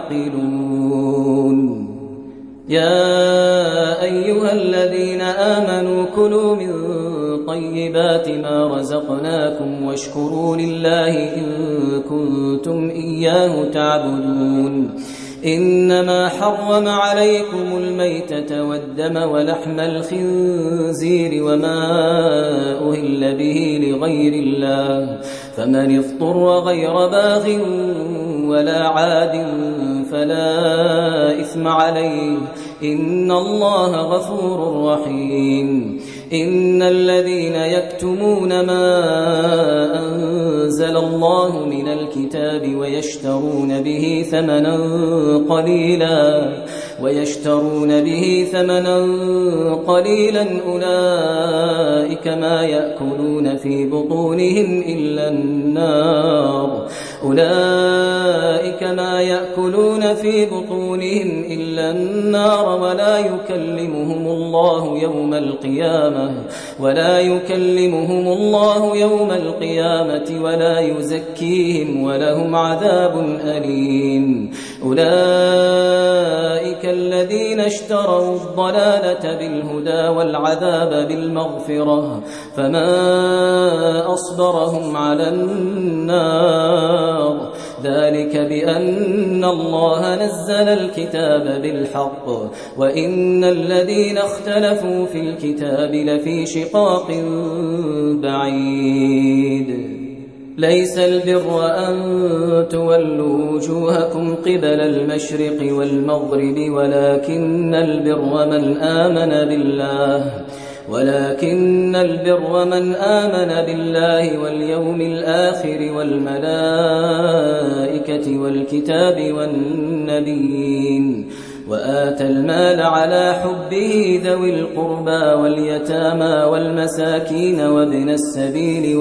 يعقلون يا أيها الذين آمنوا كلوا من طيبات ما رزقناكم واشكروا لله إن كنتم إياه تعبدون إنما حرم عليكم الميتة والدم ولحم الخنزير وما أهل به لغير الله فمن اضطر غير باغ ولا عاد فلا إثم عليه إن الله غفور رحيم إن الذين يكتمون ما أنزل الله من الكتاب ويشترون به ثمنا قليلا أولئك ما يأكلون في بطونهم إلا النار ولا يكلمهم الله يوم القيامة ولا يزكيهم ولهم عذاب أليم أولئك الذين اشتروا الضلالة بالهدى والعذاب بالمغفرة فما أصبرهم على النار ذلك بأن الله نزل الكتاب بالحق وإن الذين اختلفوا في الكتاب لفي شقاق بعيد ليس البر أن تولوا وجوهكم قبل المشرق والمغرب ولكن البر من آمن بالله واليوم الآخر والملائكة والكتاب والنبيين وآتى المال على حبه ذوي القربى واليتامى والمساكين وابن السبيل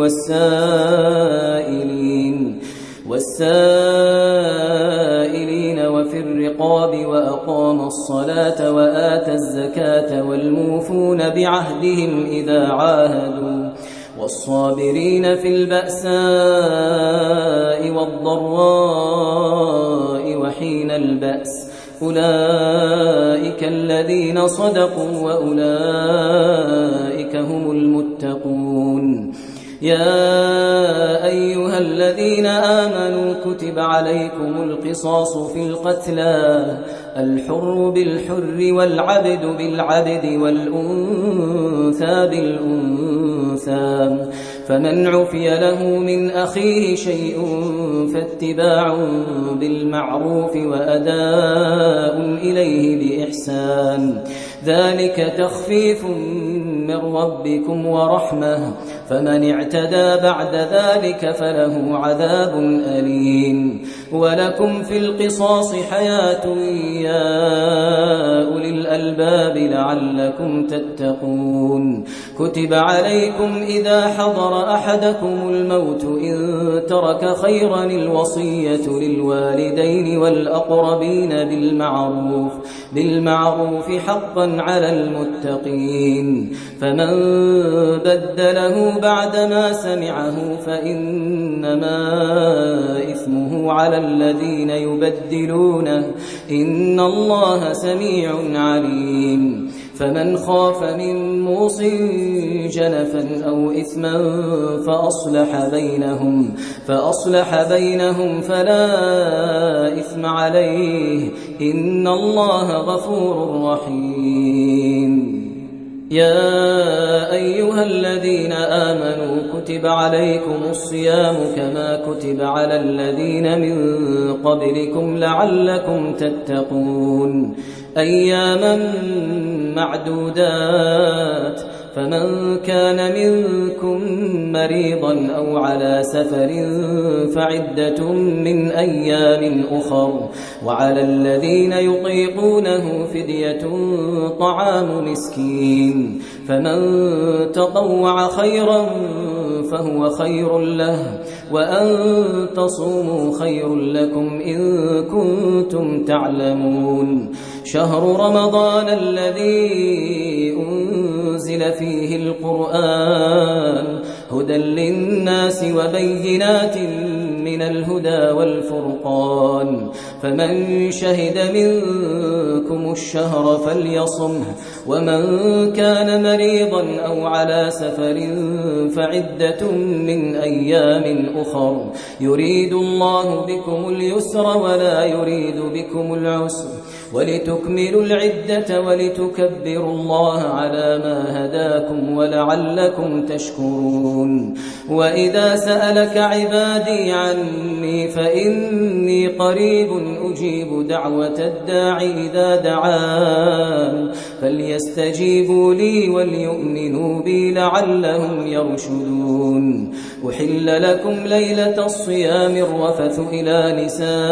والسائلين وفي الرقاب وأقام الصلاة وآتى الزكاة والموفون بعهدهم إذا عاهدوا والصابرين في البأساء والضراء وحين البأس أولئك الذين صدقوا وأولئك هم المتقون يا أيها الذين آمنوا كتب عليكم القصاص في القتلى الحر بالحر والعبد بالعبد والأنثى بالأنثى فمن عفي له من أخيه شيء فاتباع بالمعروف وأداء إليه بإحسان ذلك تخفيف من ربكم ورحمة فمن اعتدى بعد ذلك فله عذاب أليم ولكم في القصاص حياة يا أولي الألباب لعلكم تتقون كتب عليكم إذا حضر أحدكم الموت إن ترك خيرا الوصية للوالدين والأقربين بالمعروف حقا على المتقين فمن بدله بعدما سمعه فإنما إثمه على الذين يبدلونه إن الله سميع عليم فمن خاف من موص جنفا أو إثما فأصلح بينهم فلا إثم عليه إن الله غفور رحيم يا أيها الذين آمنوا كتب عليكم الصيام كما كتب على الذين من قبلكم لعلكم تتقون أياما معدودات فمن كان منكم مريضا أو على سفر فعدة من أيام أخر وعلى الذين يطيقونه فدية طعام مسكين فمن تطوع خيرا فهو خير له وأن تصوموا خير لكم إن كنتم تعلمون شهر رمضان الذي أنزل فيه القرآن هدى للناس وبينات من الهدى والفرقان فمن شهد منكم الشهر فليصمه ومن كان مريضا أو على سفر فعدة من أيام أخر يريد الله بكم اليسر ولا يريد بكم العسر ولتكملوا العدة ولتكبروا الله على ما هداكم ولعلكم تشكرون وإذا سألك عبادي عني فإني قريب أجيب دعوة الداع إذا دعان فليستجيبوا لي وليؤمنوا بي لعلهم يرشدون أحل لكم ليلة الصيام الرفث إلى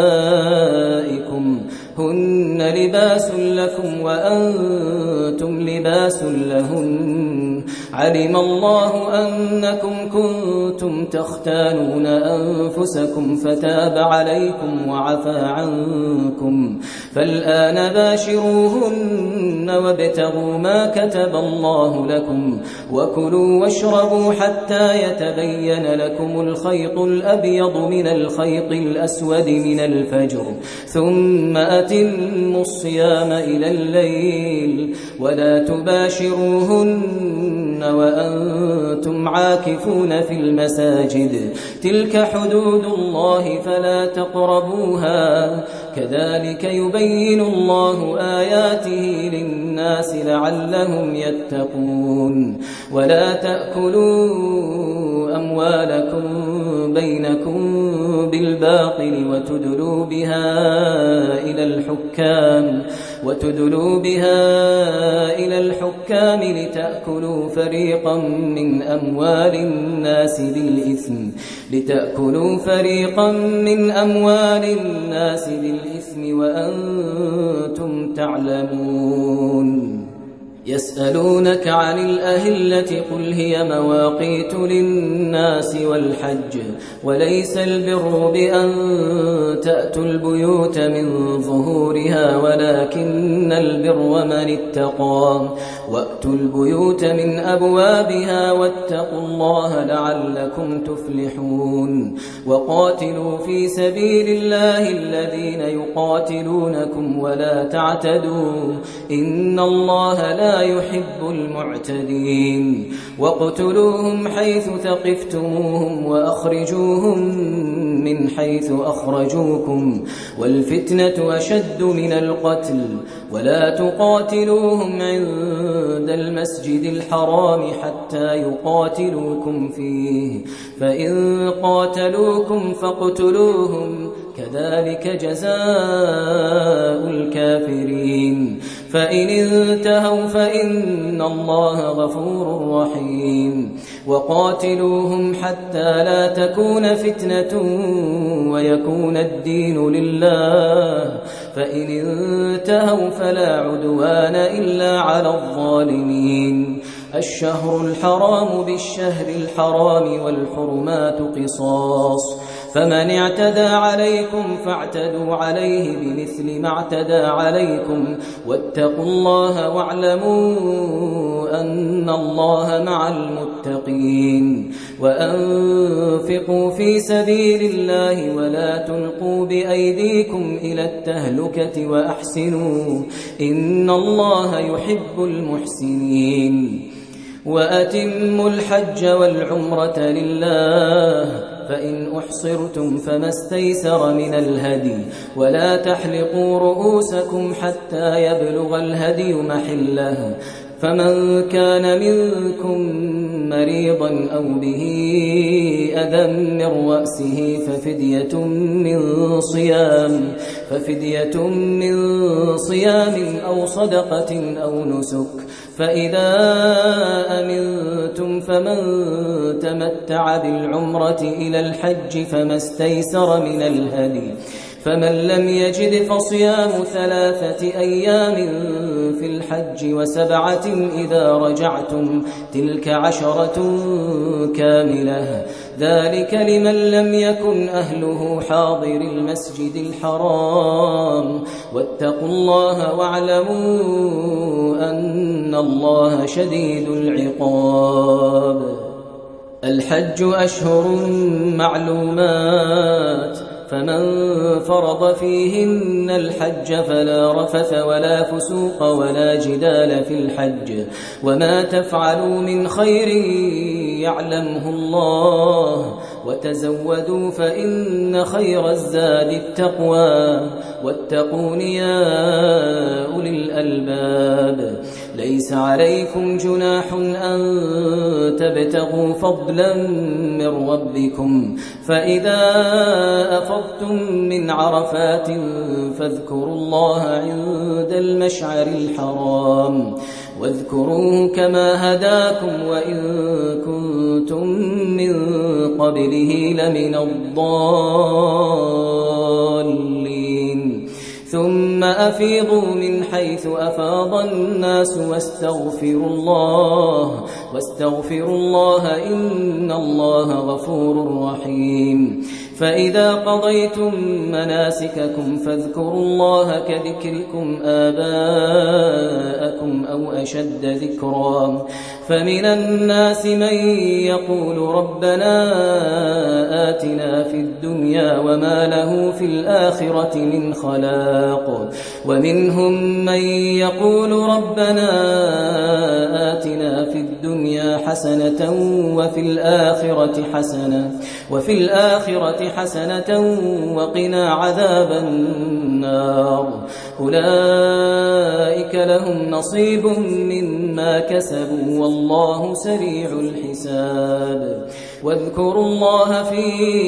نسائكم هن لباس لكم وأنتم لباس لهن علم الله أنكم كنتم تختانون أنفسكم فتاب عليكم وعفى عنكم فالآن باشروهن وابتغوا ما كتب الله لكم وكلوا واشربوا حتى يتبين لكم الخيط الأبيض من الخيط الأسود من الفجر ثم أتموا الصيام إلى الليل ولا تباشروهن وأنتم عاكفون في المساجد تلك حدود الله فلا تقربوها كذلك يبين الله آياته للناس لعلهم يتقون ولا تأكلوا أموالكم بينكم بالباطل وتدلوا بها إلى الحكام لتأكلوا فريقا من أموال الناس بالإثم وأنتم تعلمون يسألونك عن الأهلة قل هي مواقيت للناس والحج وليس البر بأن تأتوا البيوت من ظهورها ولكن البر من اتقى وأتوا البيوت من أبوابها واتقوا الله لعلكم تفلحون وقاتلوا في سبيل الله الذين يقاتلونكم ولا تعتدوا إن الله لا يحب المعتدين واقتلوهم حيث ثقفتموهم وأخرجوهم من حيث أخرجوكم والفتنة أشد من القتل ولا تقاتلوهم عند المسجد الحرام حتى يقاتلوكم فيه فإن قاتلوكم فاقتلوهم كذلك جزاء الكافرين فإن انتهوا فإن الله غفور رحيم وقاتلوهم حتى لا تكون فتنة ويكون الدين لله فإن انتهوا فلا عدوان إلا على الظالمين الشهر الحرام بالشهر الحرام والحرمات قصاص فمن اعتدى عليكم فاعتدوا عليه بمثل ما اعتدى عليكم واتقوا الله واعلموا أن الله مع المتقين وأنفقوا في سبيل الله ولا تلقوا بأيديكم إلى التهلكة وأحسنوا إن الله يحب المحسنين وأتموا الحج والعمرة لله فإن أحصرتم فما استيسر من الهدي ولا تحلقوا رؤوسكم حتى يبلغ الهدي محله فمن كان منكم مريضا أو به أذى من رأسه ففدية من صيام أو صدقة أو نسك فإذا أمنتم فمن تمتع بالعمرة إلى الحج فما استيسر من الهدي فمن لم يجد فصيام 3 أيام في الحج و7 إذا رجعتم تلك 10 كاملة ذلك لمن لم يكن أهله حاضر المسجد الحرام واتقوا الله واعلموا أن الله شديد العقاب الحج أشهر معلومات فمن فرض فيهن الحج فلا رفث ولا فسوق ولا جدال في الحج وما تفعلوا من خير يعلمه الله وتزودوا فإن خير الزاد التقوى واتقون يا أولي الألباب ليس عليكم جناح أن تبتغوا فضلا من ربكم فإذا أفضتم من عرفات فاذكروا الله عند المشعر الحرام واذكروه كما هداكم وإن كنتم من قبله لمن الضالين ثم أفيضوا من حيث أفاض الناس واستغفروا الله إن الله غفور رحيم فإذا قضيتم مناسككم فاذكروا الله كذكركم آباءكم أو أشد ذكرا فمن الناس من يقول ربنا آتنا في الدنيا وما له في الآخرة من خلاق ومنهم من يقول ربنا آتنا في الدنيا حسنة وفي الآخرة حسنة وقنا عذاب النار أولئك لهم نصيب مما كسبوا والله سريع الحساب واذكروا الله في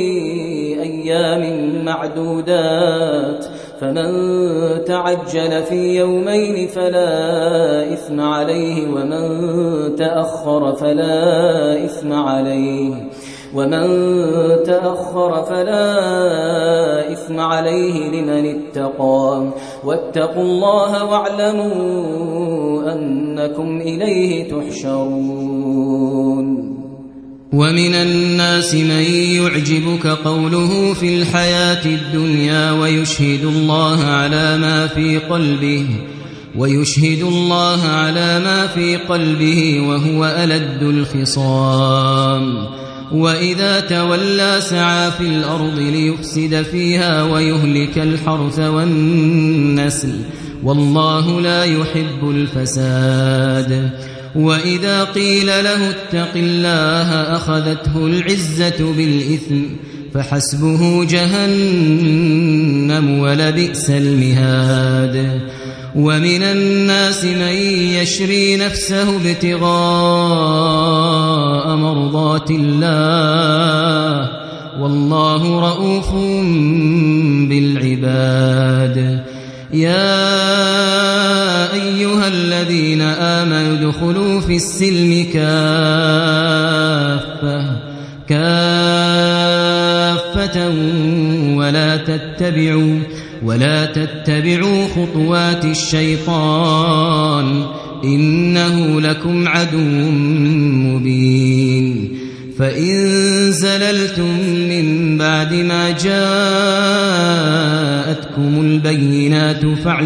أيام معدودات فمن تعجل في يومين فلا إثم عليه ومن تأخر فلا إثم عليه لمن اتقى واتقوا الله واعلموا أنكم إليه تحشرون ومن الناس من يعجبك قوله في الحياة الدنيا ويشهد الله على ما في قلبه وهو ألد الخصام وإذا تولى سعى في الأرض ليفسد فيها ويهلك الحرث والنسل والله لا يحب الفساد وإذا قيل له اتق الله أخذته العزة بالإثم فحسبه جهنم ولبئس المهاد ومن الناس من يشري نفسه ابتغاء مرضات الله والله رؤوف بالعباد يا أيها في السلم كافة ولا تتبعوا خطوات الشيطان إنه لكم عدو مبين فإن زللتم من بعد ما جاءتكم البينات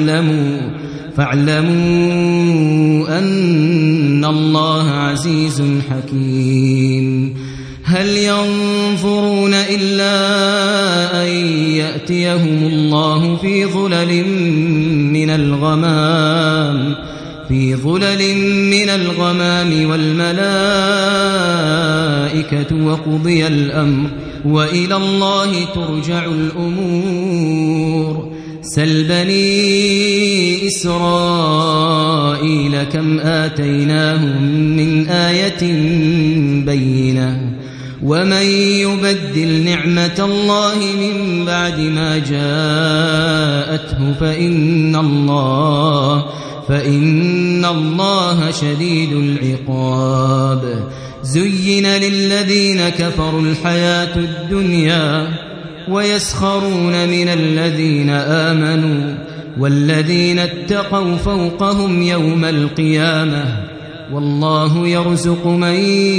فاعلموا أن الله عزيز حكيم هل ينظرون إلا أن يأتيهم الله في ظلل من الغمام والملائكة وقضي الأمر وإلى الله ترجع الأمور سل بني إسرائيل كم آتيناهم من آية بينة ومن يبدل نعمة الله من بعد ما جاءته فإن الله شديد العقاب زين للذين كفروا الحياة الدنيا ويسخرون من الذين آمنوا والذين اتقوا فوقهم يوم القيامة والله يرزق من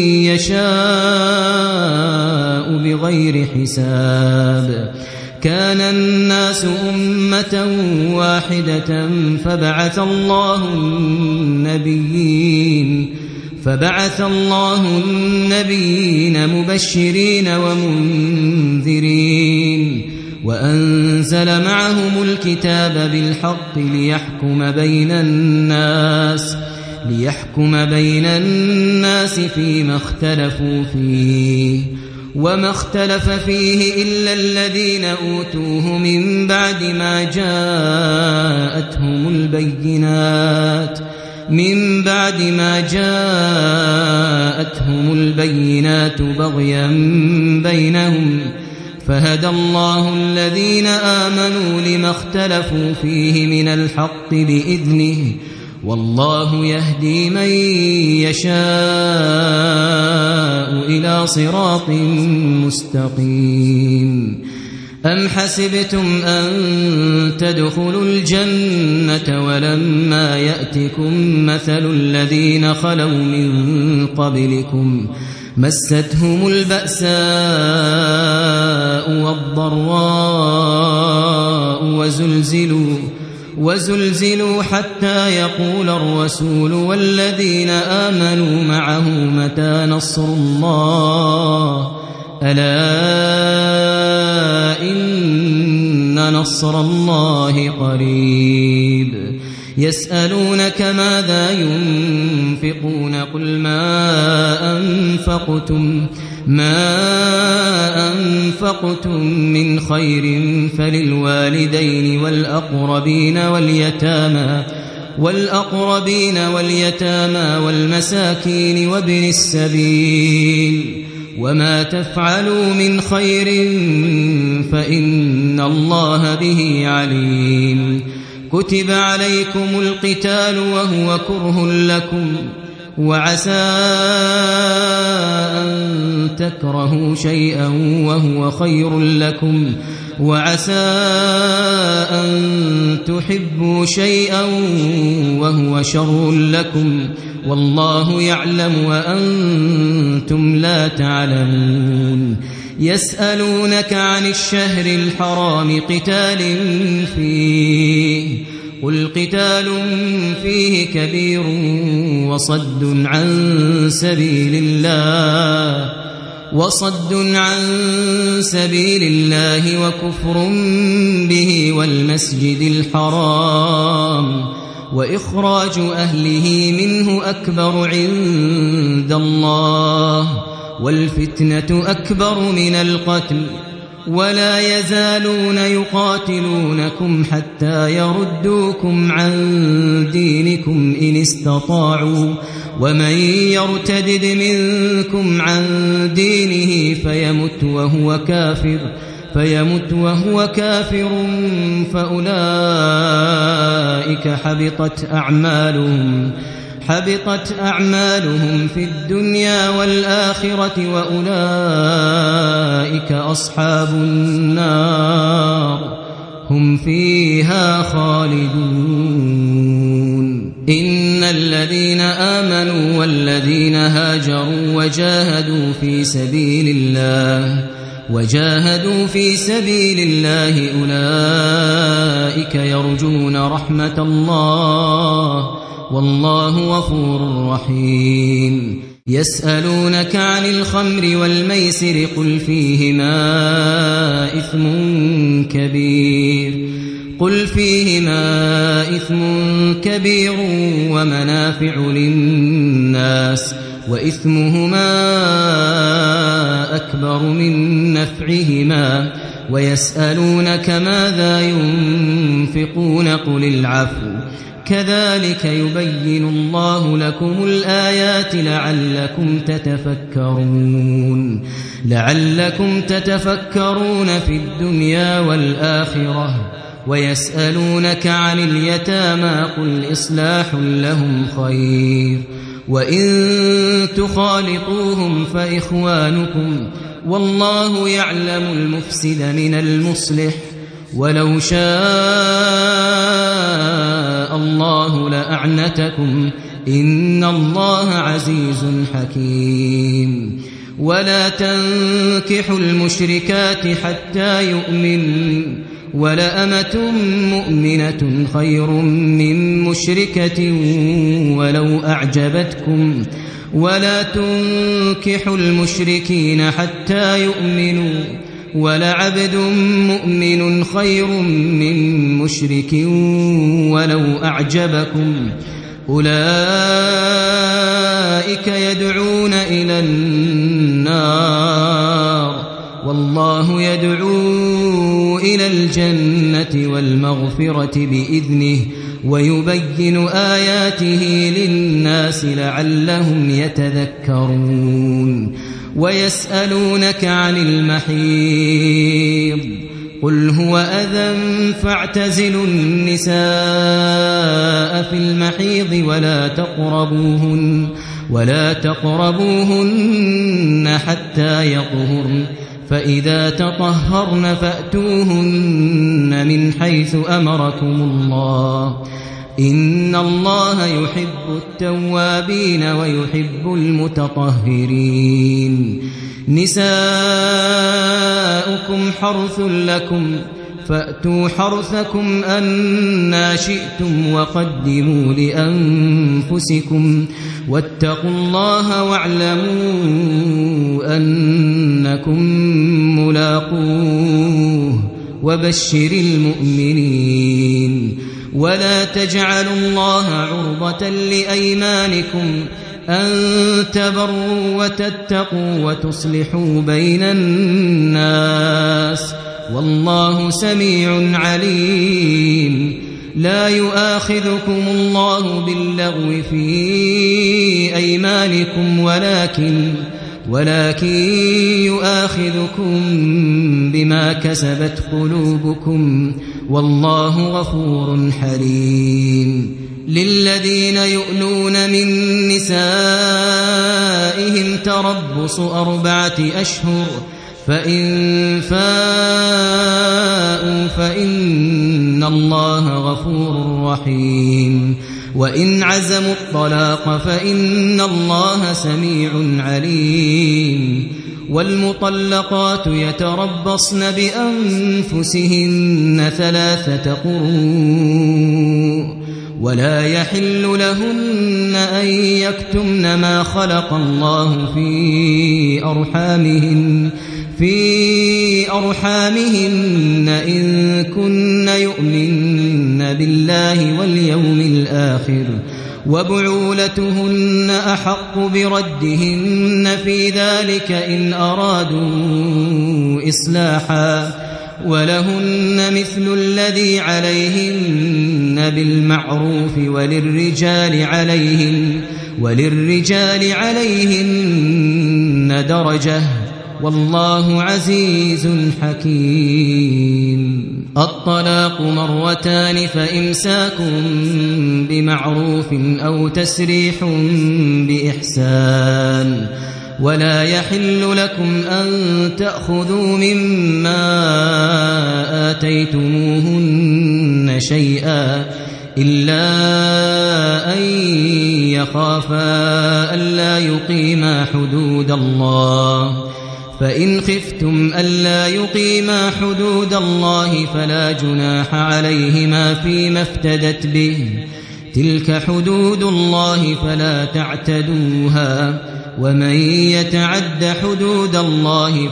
يشاء بغير حساب كان الناس أمة واحدة فبعث الله النبيين مبشرين ومنذرين وأنزل معهم الكتاب بالحق ليحكم بين الناس فيما اختلفوا فيه وما اختلف فيه إلا الذين أوتوه من بعد ما جاءتهم البينات بغيا بينهم فهدى الله الذين آمنوا لما اختلفوا فيه من الحق بإذنه والله يهدي من يشاء إلى صراط مستقيم أم حسبتم أن تدخلوا الجنة ولما يأتكم مثل الذين خلوا من قبلكم مستهم البأساء والضراء وزلزلوا حتى يقول الرسول والذين آمنوا معه متى نصر الله ألا إن نصر الله قريب يسألونك ماذا ينفقون قل ما أنفقتم من خير فللوالدين والأقربين واليتامى والمساكين وابن السبيل وما تفعلوا من خير فإن الله به عليم كتب عليكم القتال وهو كره لكم وعسى أن تكرهوا شيئا وهو خير لكم وعسى أن تحبوا شيئا وهو شر لكم والله يعلم وأنتم لا تعلمون يسألونك عن الشهر الحرام قتال فيه قل قتال فيه كبير وصد عن سبيل الله وكفر به والمسجد الحرام وإخراج أهله منه أكبر عند الله والفتنة أكبر من القتل ولا يزالون يقاتلونكم حتى يردوكم عن دينكم إن استطاعوا ومن يرتدد منكم عن دينه فيمت وهو كافر حبطت أعمالهم في الدنيا والآخرة وأولئك أصحاب النار هم فيها خالدون إن الذين آمنوا والذين هاجروا وجاهدوا في سبيل الله أولئك يرجون رحمة الله والله غفور رحيم يسألونك عن الخمر والميسر قل فيهما إثم كبير ومنافع للناس وإثمهما أكبر من نفعهما ويسألونك ماذا ينفقون قل العفو كذلك يبين الله لكم الآيات لعلكم تتفكرون في الدنيا والآخرة ويسألونك عن اليتامى قل إصلاح لهم خير وإن تخالطوهم فإخوانكم والله يعلم المفسد من المصلح ولو شاء الله لأعنتكم إن الله عزيز حكيم ولا تنكحوا المشركات حتى يؤمنوا ولأمة مؤمنة خير من مشركة ولو أعجبتكم ولا تنكحوا المشركين حتى يؤمنوا ولعبد مؤمن خير من مشرك ولو أعجبكم أولئك يدعون إلى النار والله يدعو إلى الجنة والمغفرة بإذنه ويبين آياته للناس لعلهم يتذكرون ويسألونك عن المحيض قل هو أذى فاعتزلوا النساء في المحيض ولا تقربوهن حتى يطهرن فإذا تطهرن فأتوهن من حيث أمركم الله إن الله يحب التوابين ويحب المتطهرين نساؤكم حرث لكم فأتوا حرثكم أنى شئتم وقدموا لأنفسكم واتقوا الله واعلموا أنكم ملاقوه وبشر المؤمنين ولا تجعلوا الله عرضة لأيمانكم أن تبروا وتتقوا وتصلحوا بين الناس والله سميع عليم لا يؤاخذكم الله باللغو في أيمانكم ولكن يؤاخذكم بما كسبت قلوبكم والله غفور حليم للذين يؤلون من نسائهم تربص 4 أشهر فإن فاءوا فإن الله غفور رحيم وإن عزموا الطلاق فإن الله سميع عليم والمطلقات يتربصن بأنفسهن 3 قروء ولا يحل لهن أن يكتمن ما خلق الله في أرحامهن إن كن يؤمن بالله واليوم الآخر وبعولتهن أحق بردهن في ذلك إن أرادوا إصلاحا ولهن مثل الذي عليهن بالمعروف وللرجال عليهن درجة والله عزيز حكيم الطلاق مرتان فإمساك بمعروف أو تسريح بإحسان ولا يحل لكم أن تأخذوا مما آتيتموهن شيئا إلا أن يخافا ألا يقيما حدود الله فإن خفتم ألا يقيما حدود الله فلا جناح عليهما فيما افتدت به تلك حدود الله فلا تعتدوها ومن يتعد حدود الله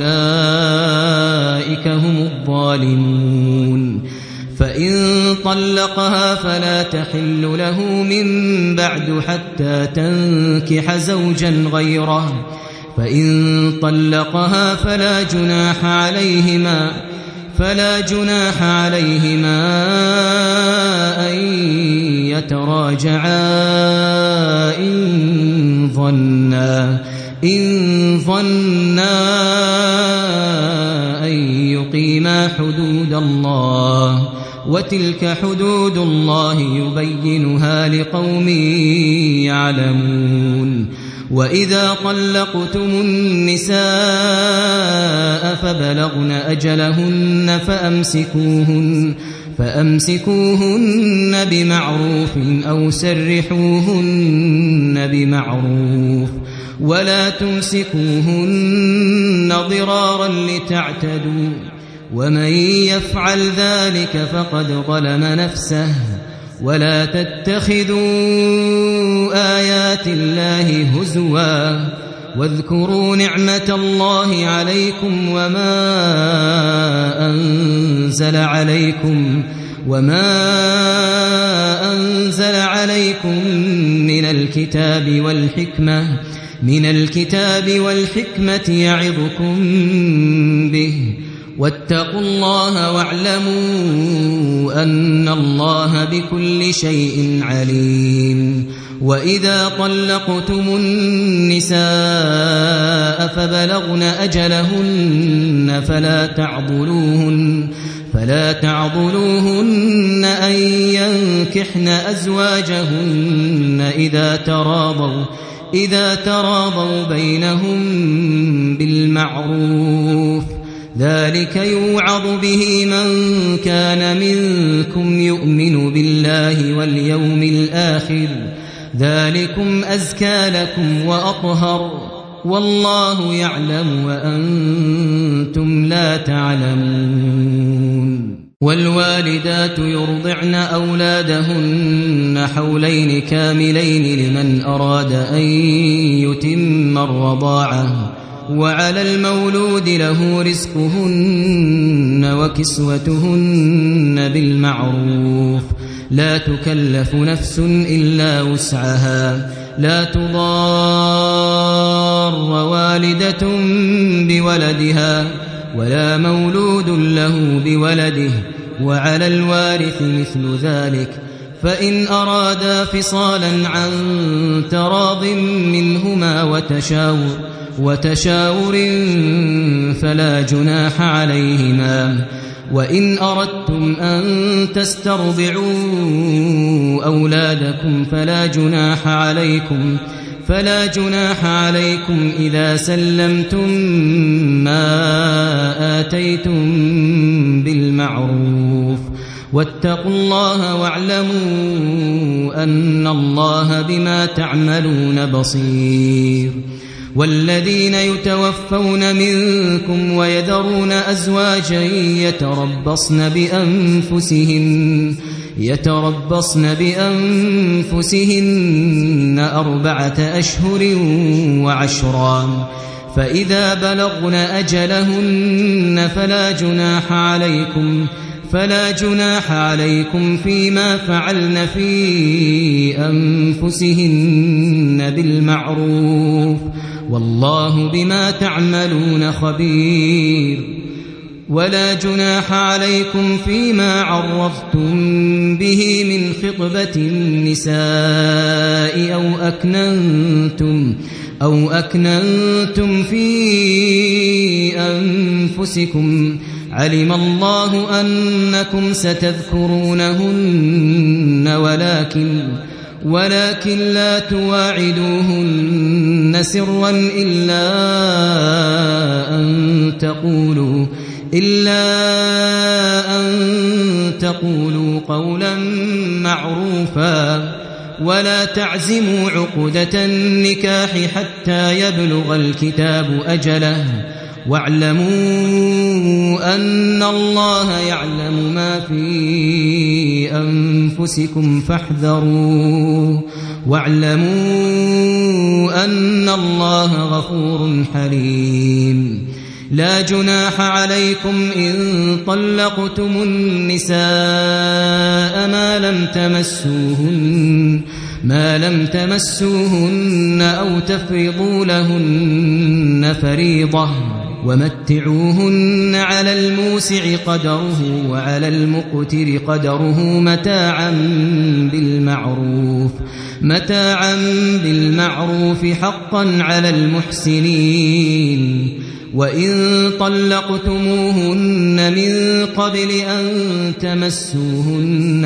فأولئك هم الظالمون فإن طلقها فلا تحل له من بعد حتى تنكح زوجا غيره فإن طلقها فلا جناح عليهما أن يتراجعا إن ظنا أن يقيما حدود الله وتلك حدود الله يبينها لقوم يعلمون وإذا طلقتم النساء فبلغن أجلهن فأمسكوهن بمعروف أو سرحوهن بمعروف ولا تمسكوهن ضرارا لتعتدوا ومن يفعل ذلك فقد ظلم نفسه ولا تتخذوا آيات الله هزوا واذكروا نعمة الله عليكم وما أنزل عليكم من الكتاب والحكمة يعظكم به واتقوا الله واعلموا أن الله بكل شيء عليم وإذا طلقتم النساء فبلغن أجلهن فلا تعضلوهن أن ينكحن أزواجهن إذا تراضوا بينهم بالمعروف ذلك يوعظ به من كان منكم يؤمن بالله واليوم الآخر ذلكم أزكى لكم وأطهر والله يعلم وأنتم لا تعلمون والوالدات يرضعن أولادهن حولين كاملين لمن أراد أن يتم الرضاعة وعلى المولود له رزقهن وكسوتهن بالمعروف لا تكلف نفس إلا وسعها لا تضار والدة بولدها ولا مولود له بولده وعلى الوارث مثل ذلك فإن أرادا فصالا عن تراض منهما وتشاور فلا جناح عليهما وإن أردتم أن تسترضعوا أولادكم فلا جناح عليكم إذا سلمتم ما آتيتم بالمعروف واتقوا الله واعلموا أن الله بما تعملون بصير والذين يتوفون منكم ويذرون أزواجا يتربصن بأنفسهن 4 أشهر وعشرا فإذا بلغن أجلهن فلا جناح عليكم فيما فعلن في أنفسهن بالمعروف والله بما تعملون خبير ولا جناح عليكم فيما عرضتم به من خطبة النساء أو أكننتم في أنفسكم علم الله أنكم ستذكرونهن ولكن لا تواعدوهن سرا إلا أن تقولوا قولا معروفا ولا تعزموا عقدة النكاح حتى يبلغ الكتاب أجله واعلموا أن الله يعلم ما في أنفسكم فاحذروه واعلموا أن الله غفور حليم لا جناح عليكم إن طلقتم النساء ما لم تمسوهن أو تفرضوا لهن فريضة ومتعوهن على الموسع قدره وعلى المقتر قدره متاعا بالمعروف حقا على المحسنين وإن طلقتموهن من قبل أن تمسوهن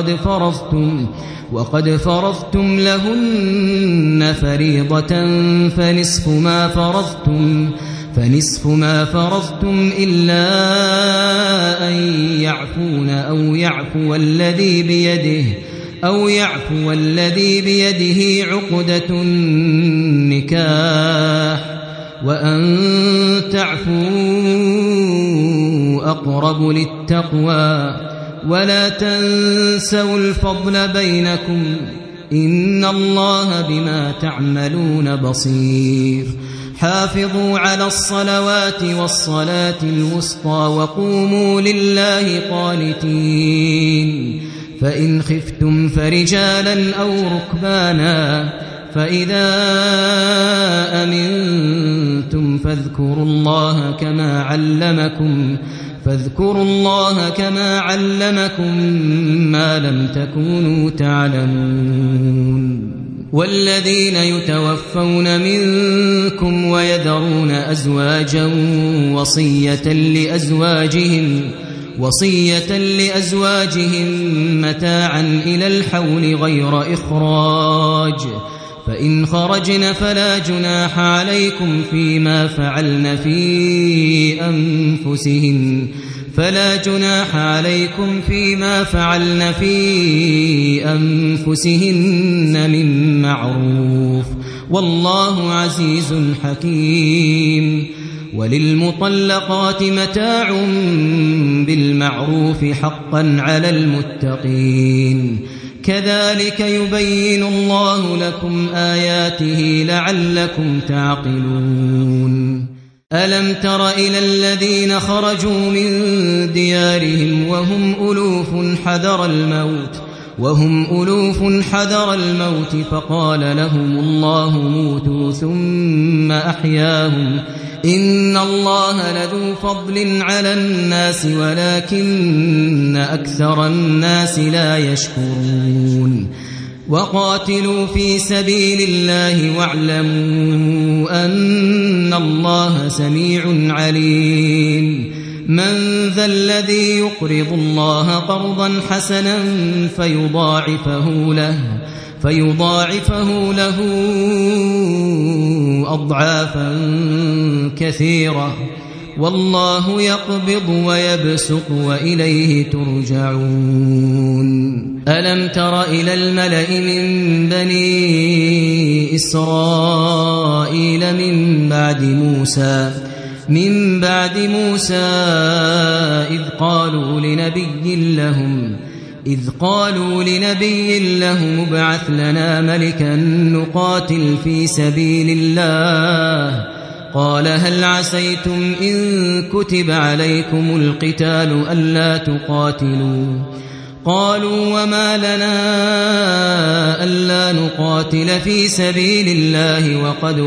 وقد فرضتم لهن فريضة فنصف ما فرضتم إلا أن يعفون أو يعفو الذي بيده عقدة النكاح وأن تعفوا أقرب للتقوى ولا تنسوا الفضل بينكم إن الله بما تعملون بصير حافظوا على الصلوات والصلاة الوسطى وقوموا لله قانتين فإن خفتم فرجالا أو ركبانا فإذا أمنتم فاذكروا الله كما علمكم ما لم تكونوا تعلمون والذين يتوفون منكم ويذرون أزواجا وصية لأزواجهم متاعا إلى الحول غير إخراج فإن خرجن فلا جناح عليكم فيما فعلن في أنفسهن من معروف والله عزيز حكيم وللمطلقات متاع بالمعروف حقا على المتقين كذلك يبين الله لكم آياته لعلكم تعقلون ألم تر إلى الذين خرجوا من ديارهم وهم ألوف حذر الموت فقال لهم الله موتوا ثم أحياهم إن الله لذو فضل على الناس ولكن أكثر الناس لا يشكرون وقاتلوا في سبيل الله واعلموا أن الله سميع عليم من ذا الذي يقرض الله قرضا حسنا فيضاعفه له أضعافا كثيرة والله يقبض ويبسط وإليه ترجعون ألم تر إلى الملأ من بني إسرائيل من بعد موسى إذ قالوا لنبي لهم ابعث لنا ملكا نقاتل في سبيل الله قال هل عسيتم إن كتب عليكم القتال ألا تقاتلوا قالوا وما لنا ألا نقاتل في سبيل الله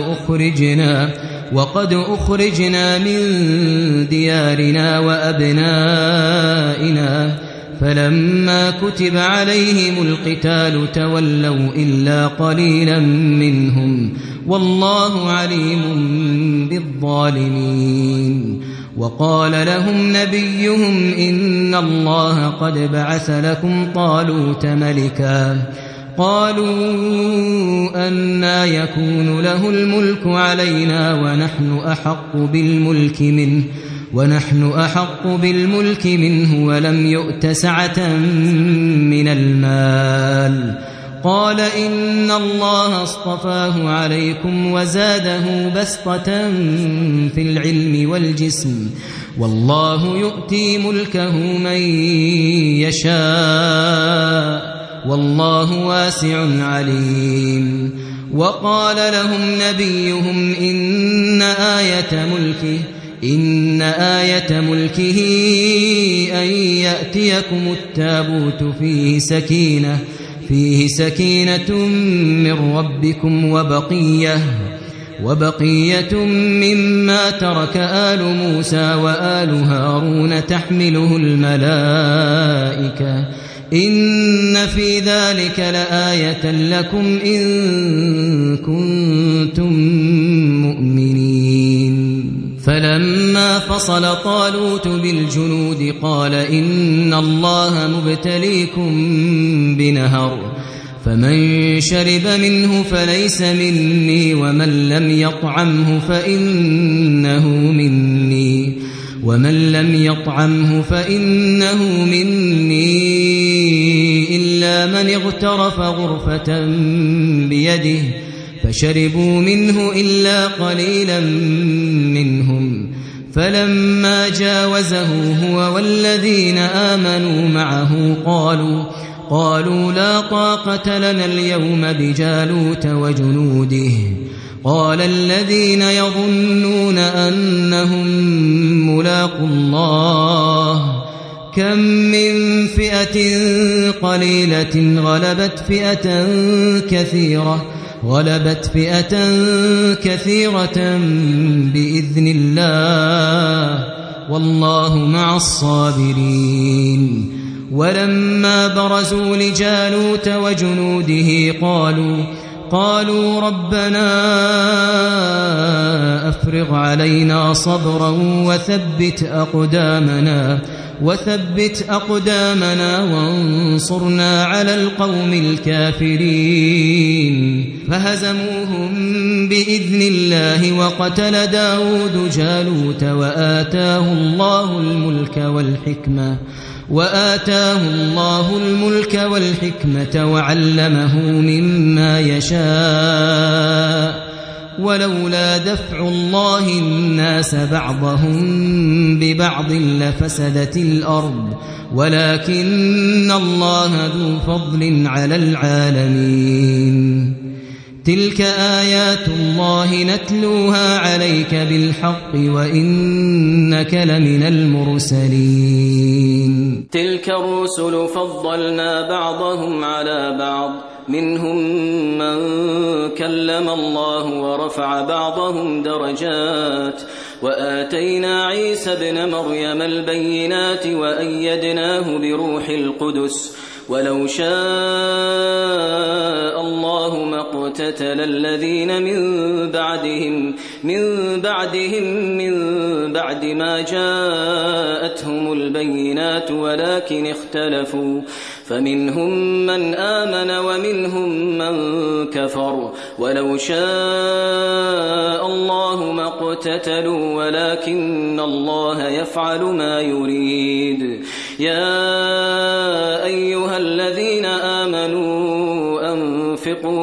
وقد أخرجنا من ديارنا وأبنائنا فلما كتب عليهم القتال تولوا إلا قليلا منهم والله عليم بالظالمين وقال لهم نبيهم إن الله قد بعث لكم طالوت ملكا قالوا أنى يكون له الملك علينا ونحن أحق بالملك منه ولم يؤت سعة من المال قال إن الله اصطفاه عليكم وزاده بسطة في العلم والجسم والله يؤتي ملكه من يشاء والله واسع عليم وقال لهم نبيهم إن آية ملكه أن يأتيكم التابوت فيه سكينة من ربكم وبقية مما ترك آل موسى وآل هارون تحمله الملائكة إن في ذلك لآية لكم إن كنتم مؤمنين فلما فصل طالوت بالجنود قال إن الله مبتليكم بنهر فمن شرب منه فليس مني ومن لم يطعمه فإنه مني إلا من اغترف غرفة بيده فشربوا منه إلا قليلا منهم فلما جاوزه هو والذين آمنوا معه قالوا لا طاقة لنا اليوم بجالوت وجنوده قال الذين يظنون أنهم ملاقو الله كم من فئة قليلة غلبت فئة كثيرة بإذن الله والله مع الصابرين ولما برزوا لجالوت وجنوده قالوا ربنا أفرغ علينا صبرا وثبت أقدامنا وانصرنا على القوم الكافرين فهزموهم بإذن الله وقتل داود جالوت وآتاه الله الملك والحكمة وعلمه مما يشاء ولولا دفع الله الناس بعضهم ببعض لفسدت الأرض ولكن الله ذو فضل على العالمين تلك آيات الله نتلوها عليك بالحق وإنك لمن المرسلين تلك الرسل فضلنا بعضهم على بعض منهم من كلم الله ورفع بعضهم درجات وآتينا عيسى ابن مريم البينات وأيدناه بروح القدس ولو شاء الله ما اقتتل الذين من بعد ما جاءتهم البينات ولكن اختلفوا فمنهم من آمن ومنهم من كفر ولو شاء الله ما اقتتلوا ولكن الله يفعل ما يريد يا أيها الذين آمنوا أنفقوا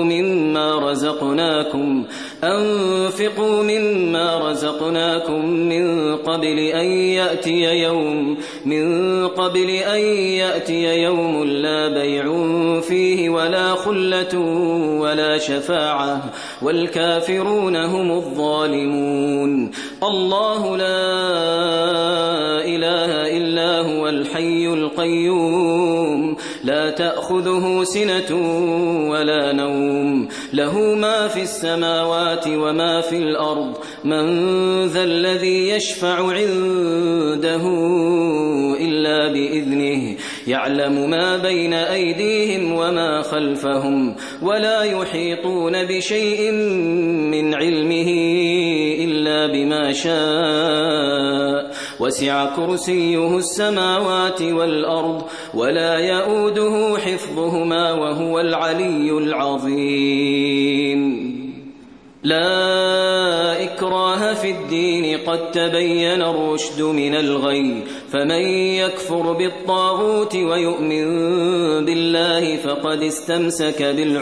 مما رزقناكم من قبل أن يأتي يوم لا بيع فيه ولا خلة ولا شفاعة والكافرون هم الظالمون الله لا إله إلا هو الحي القيوم لا تأخذه سنة ولا نوم له ما في السماوات وما في الأرض من ذا الذي يشفع عنده إلا بإذنه يعلم ما بين أيديهم وما خلفهم ولا يحيطون بشيء من علمه إلا بما شاء وسع كرسيه السماوات والأرض ولا يؤوده حفظهما وهو العلي العظيم. لا إكراه في الدين قد تبين الرشد من الغي فمن يكفر بالطاغوت ويؤمن بالله فقد استمسك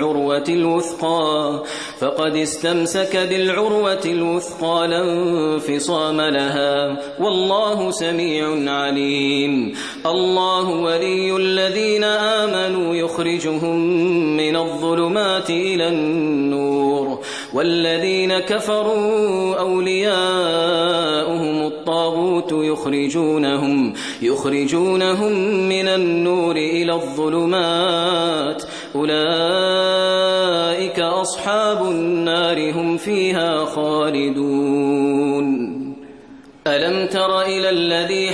بالعروة الوثقى لا انفصام لها والله سميع عليم. الله ولي الذين آمنوا يخرجهم من الظلمات إلى النور والذين كفروا أولياؤهم الطاغوت يخرجونهم من النور إلى الظلمات أولئك أصحاب النار هم فيها خالدون. ألم تر إلى الذي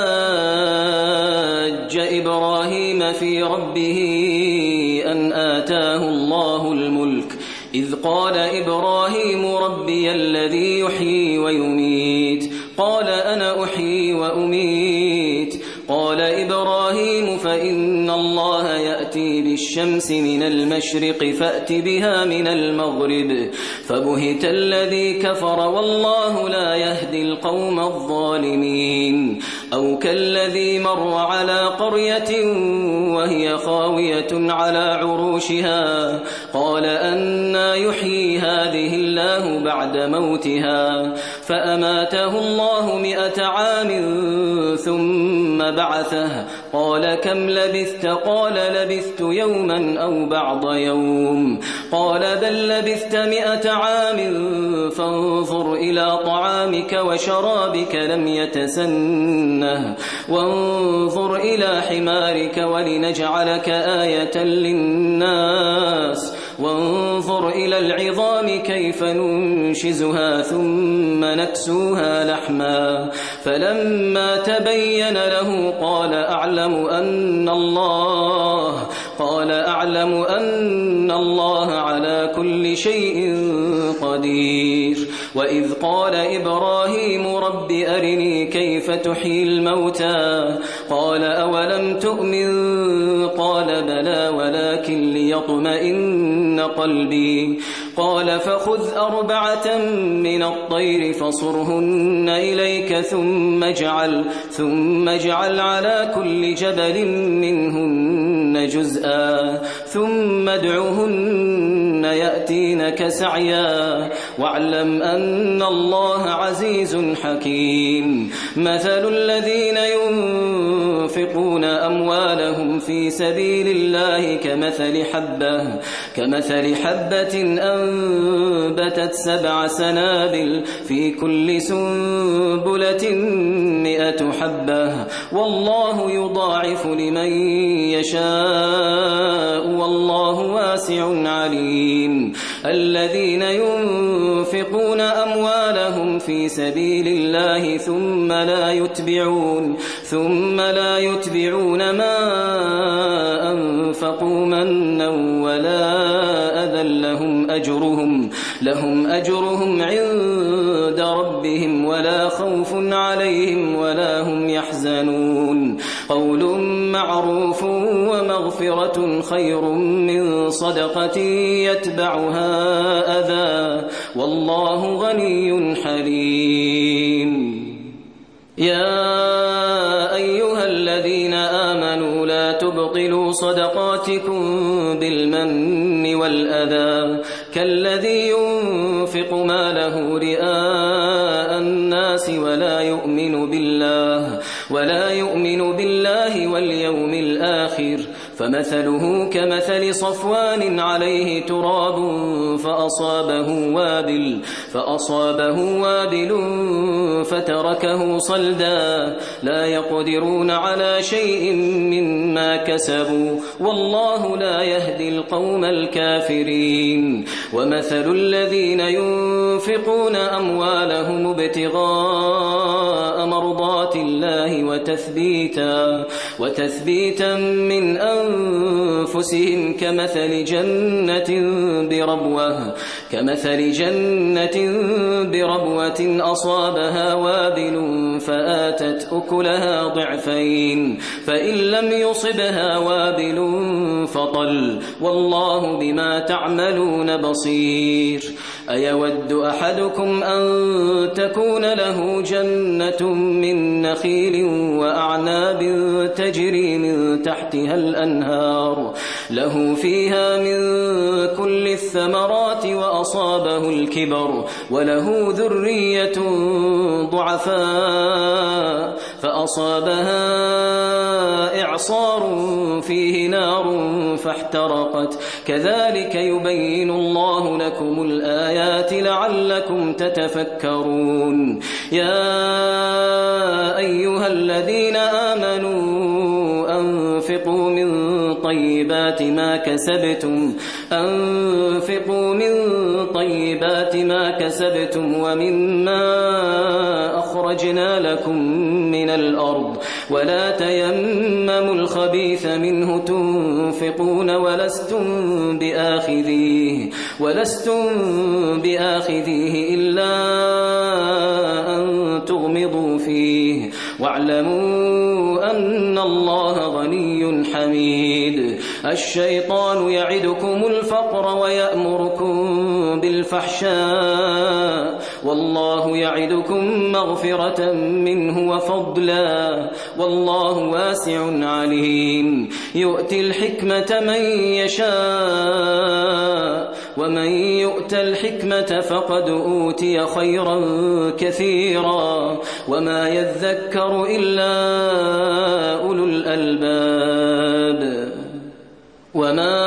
حاج إبراهيم في ربه أن آتاه الله الملك إذ قال إبراهيم ربي الذي يحيي ويميت قال أنا أحيي وأميت قال إبراهيم فإن الله يأتي بالشمس من المشرق فأت بها من المغرب فبهت الذي كفر والله لا يهدي القوم الظالمين. أو كالذي مر على قرية وهي خاوية على عروشها قال أنى يحيي هذه الله بعد موتها فأماته الله 100 عام ثم بعثه قال كم لبثت قال لبثت يوما أو بعض يوم قال بل لبثت 100 عام فانظر إلى طعامك وشرابك لم يتسنه وانظر إلى حمارك ولنجعلك آية للناس وانظر إلى العظام كيف ننشزها ثم نكسوها لحما فلما تبين له قال أعلم أن الله على كل شيء قدير. وإذ قال إبراهيم رب أرني كيف تحيي الموتى قال أولم تؤمن قال بلى ولكن ليطمئن قلبي قال فخذ 4 من الطير فصرهن إليك ثم اجعل على كل جبل منهن جزءا ثم ادعهن يأتينك سعيا واعلم أن الله عزيز حكيم. مثل الذين ينفقون أموالهم في سبيل الله كمثل حبة أنبتت 7 سنابل في كل سنبلة 100 حبة والله يضاعف لمن يشاء والله واسع عليم. الذين ينفقون أموالهم في سبيل الله ثم لا يتبعون ما أنفقوا منا ولا أذى لهم أجرهم عند ربهم ولا خوف عليهم ولا هم يحزنون. قول معروف ومغفرة خير من صدقة يتبعها أذى والله غني حليم. يا أيها الذين آمنوا لا تبطلوا صدقاتكم بالمن والأذى كالذي ينفق ماله رئاء الناس ولا يؤمن بالله واليوم الآخر فمثله كمثل صفوان عليه تراب فأصابه وابل فتركه صلدا لا يقدرون على شيء مما كسبوا والله لا يهدي القوم الكافرين. ومثل الذين ينفقون أموالهم ابتغاء مرضات الله وتثبيتا من أنفسهم أنفسهم كمثل جنة بربوة أصابها وابل فآتت أكلها ضعفين فإن لم يصبها وابل فطل والله بما تعملون بصير أيود أحدكم أن تكون له جنة من نخيل وأعناب تجري من تحتها الأنهار له فيها من كل الثمرات وأصابه الكبر وله ذرية ضعفاء فأصابها إعصار فيه نار فاحترقت كذلك يبين الله لكم الآيات لعلكم تتفكرون يا أيها الذين آمنوا أنفقوا من طيبات ما كسبتم ومما أخرجنا لكم من الأرض ولا تيمموا الخبيث منه تنفقون ولستم بآخذيه إلا أن تغمضوا فيه واعلموا أن الله غني حميد الشيطان يعدكم الفقر ويأمركم بالفحشاء والله يعدكم مغفرة منه وفضلا والله واسع عليم يؤتي الحكمة من يشاء ومن يؤت الحكمة فقد أوتي خيرا كثيرا وما يذكر إلا أولو الألباب وما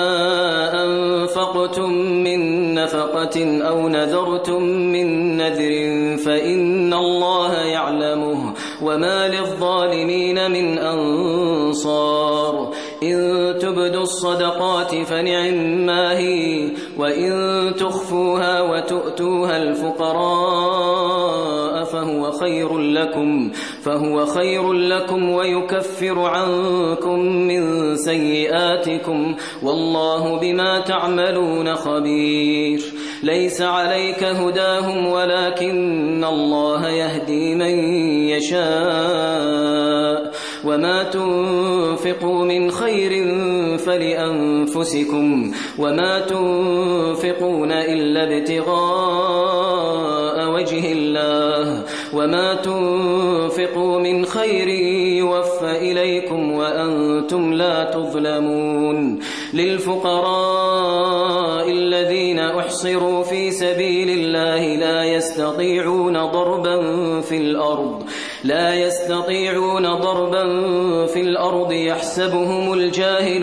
أنفقتم من نفقة أو نذرتم من نذر فإن الله يعلمه وما للظالمين من أنصار إن تبدوا الصدقات فنعما هي وإن تخفوها وتؤتوها الفقراء فهو خير لكم ويكفر عنكم من سيئاتكم والله بما تعملون خبير ليس عليك هداهم ولكن الله يهدي من يشاء وما تنفقوا من خير فلأنفسكم وما تنفقون إلا ابتغاء وجه الله وما تنفقوا من خير يوفى إليكم وأنتم لا تظلمون للفقراء الذين أحصروا في سبيل الله لا يستطيعون ضربا في الأرض يحسبهم الجاهل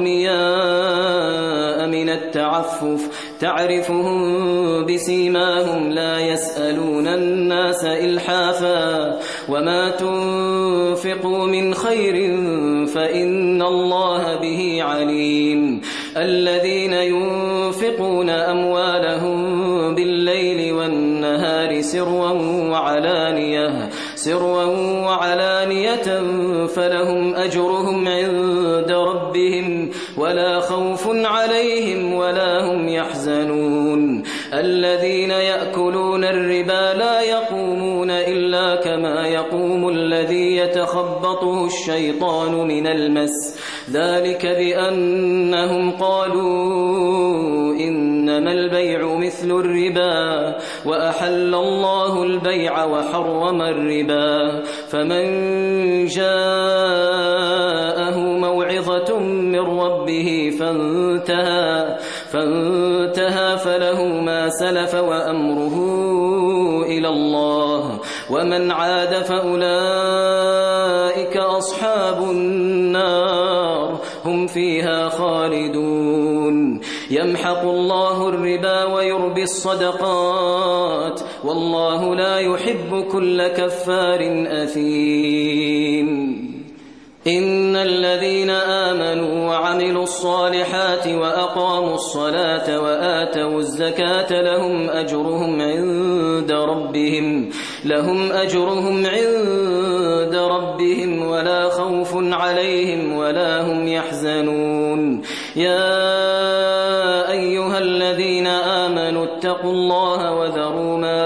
أغنياء من التعفف تعرفهم بسيماهم لا يسألون الناس إلحافا وما تنفقوا من خير فإن الله به عليم الذين ينفقون أموالهم بالليل والنهار سرا وعلانية فلهم أجرهم عند ربهم ولا خوف عليهم ولا هم يحزنون الذين يأكلون الربا لا يقومون إلا كما يقوم الذي يتخبطه الشيطان من المس ذلك بأنهم قالوا إنما البيع مثل الربا وأحل الله البيع وحرم الربا فمن جاءه موعظة من ربه فانتهى فله ما سلف وأمره إلى الله ومن عاد فأولئك أصحاب النار هم فيها خالدون يمحق الله الربا ويربي الصدقات والله لا يحب كل كفار أثيم إن الذين آمنوا وعملوا الصالحات وأقاموا الصلاة وآتوا الزكاة لهم أجرهم عند ربهم ولا خوف عليهم ولا هم يحزنون. يا أيها الذين آمنوا اتقوا الله وذروا ما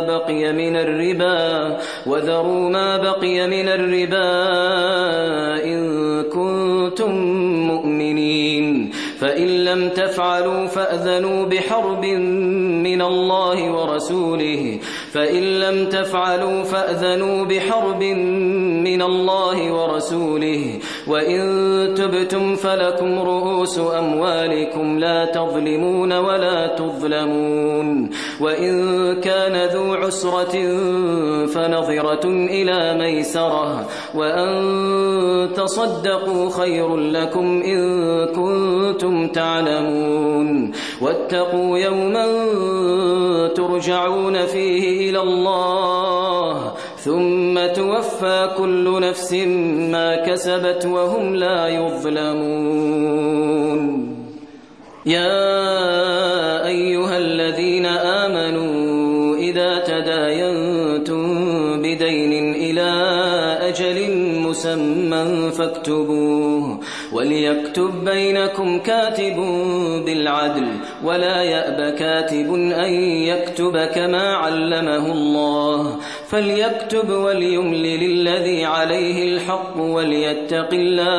بقي من الربا إن كنتم مؤمنين، فإن لم تفعلوا فأذنوا بحرب من الله ورسوله وإن تبتم فلكم رؤوس أموالكم لا تظلمون ولا تظلمون. وإن كان ذو عسرة فنظرة إلى ميسرة وأن تصدقوا خير لكم إن كنتم تعلمون. واتقوا يوما ترجعون فيه إلى الله ثم توفى كل نفس ما كسبت وهم لا يظلمون. يا أيها الذين آمنوا إذا تداينتم بدين إلى أجل مسمى فاكتبوه وليكتب بينكم كاتب بالعدل ولا يأب كاتب أن يكتب كما علمه الله فليكتب وليملل الذي عليه الحق وليتق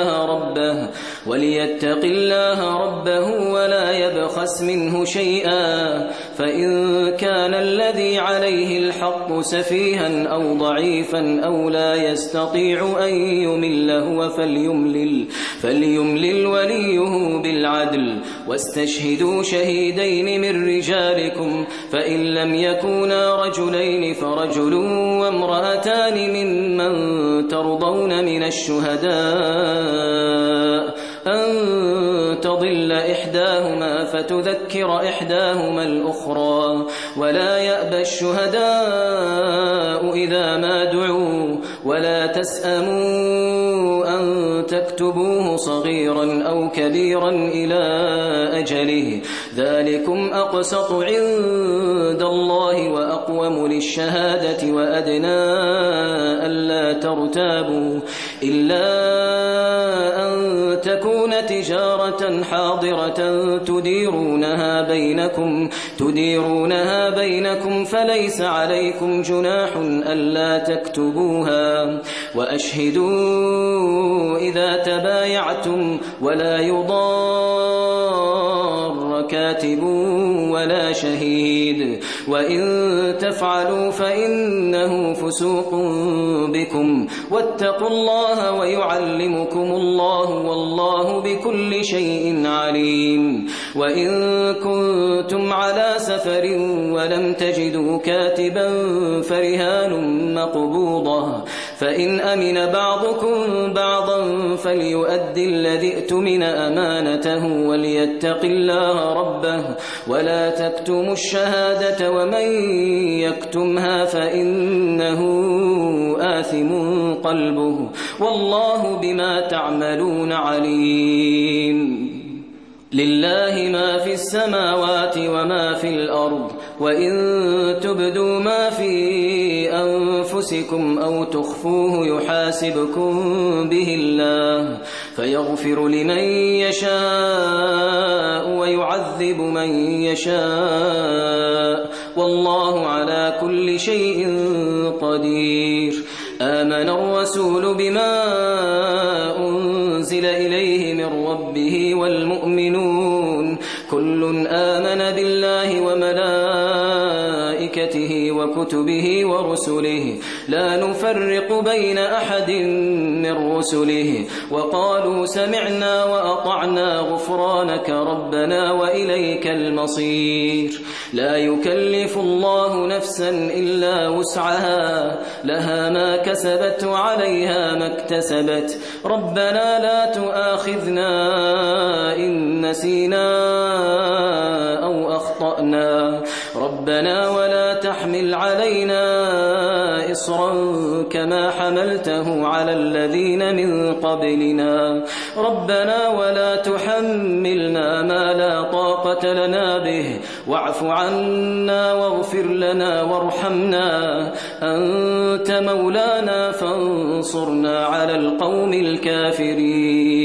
الله ربه ولا يبخس منه شيئا، فإن كان الذي عليه الحق سفيها أو ضعيفا أو لا يستطيع أن يمل هو فليملل وليه بالعدل واستشهدوا شهيدين من رجالكم، فإن لم يكونا رجلين فرجل وامرأتان ممن ترضون من الشهداء أن تضل إحداهما فتذكر إحداهما الأخرى، ولا يأبى الشهداء إذا ما دعوا، ولا تسأموا أن تكتبوه صغيرا أو كبيرا إلى أجله، ذلكم أقسط عند الله وأقوم للشهادة وأدنى ألا ترتابوا إلا أن تكون تجارة حاضرة تديرونها بينكم فليس عليكم جناح ألا تكتبوها، وأشهدوا إذا تبايعتم ولا يضار كاتب ولا شهيد، وإن تفعلوا فإنه فسوق بكم، واتقوا الله ويعلمكم الله والله بكل شيء عليم. وإن كنتم على سفر ولم تجدوا كاتبا فرهان مقبوضة، فإن أمن بعضكم بعضا فليؤدي الذي اؤتمن أمانته وليتق الله ربه ولا تكتموا الشهادة ومن يكتمها فإنه آثم قلبه والله بما تعملون عليم. لله ما في السماوات وما في الأرض، وإن تبدوا ما في أنفسكم أو تخفوه يحاسبكم به الله فيغفر لمن يشاء ويعذب من يشاء والله على كل شيء قدير. آمن الرسول بما أنزل إليه من ربه والمؤمنون كل آمن بالله وملائكته وكتبه ورسله لا نفرق بين أحد من رسله وقالوا سمعنا وأطعنا غفرانك ربنا وإليك المصير. لا يكلف الله نفسا إلا وسعها لها ما كسبت وعليها ما اكتسبت ربنا لا تؤاخذنا إن نسينا أو أخطأنا ربنا ولا تحمل علينا إصرا كما حملته على الذين من قبلنا ربنا ولا تحملنا ما لا طاقة لنا به واعف عنا واغفر لنا وارحمنا أنت مولانا فانصرنا على القوم الكافرين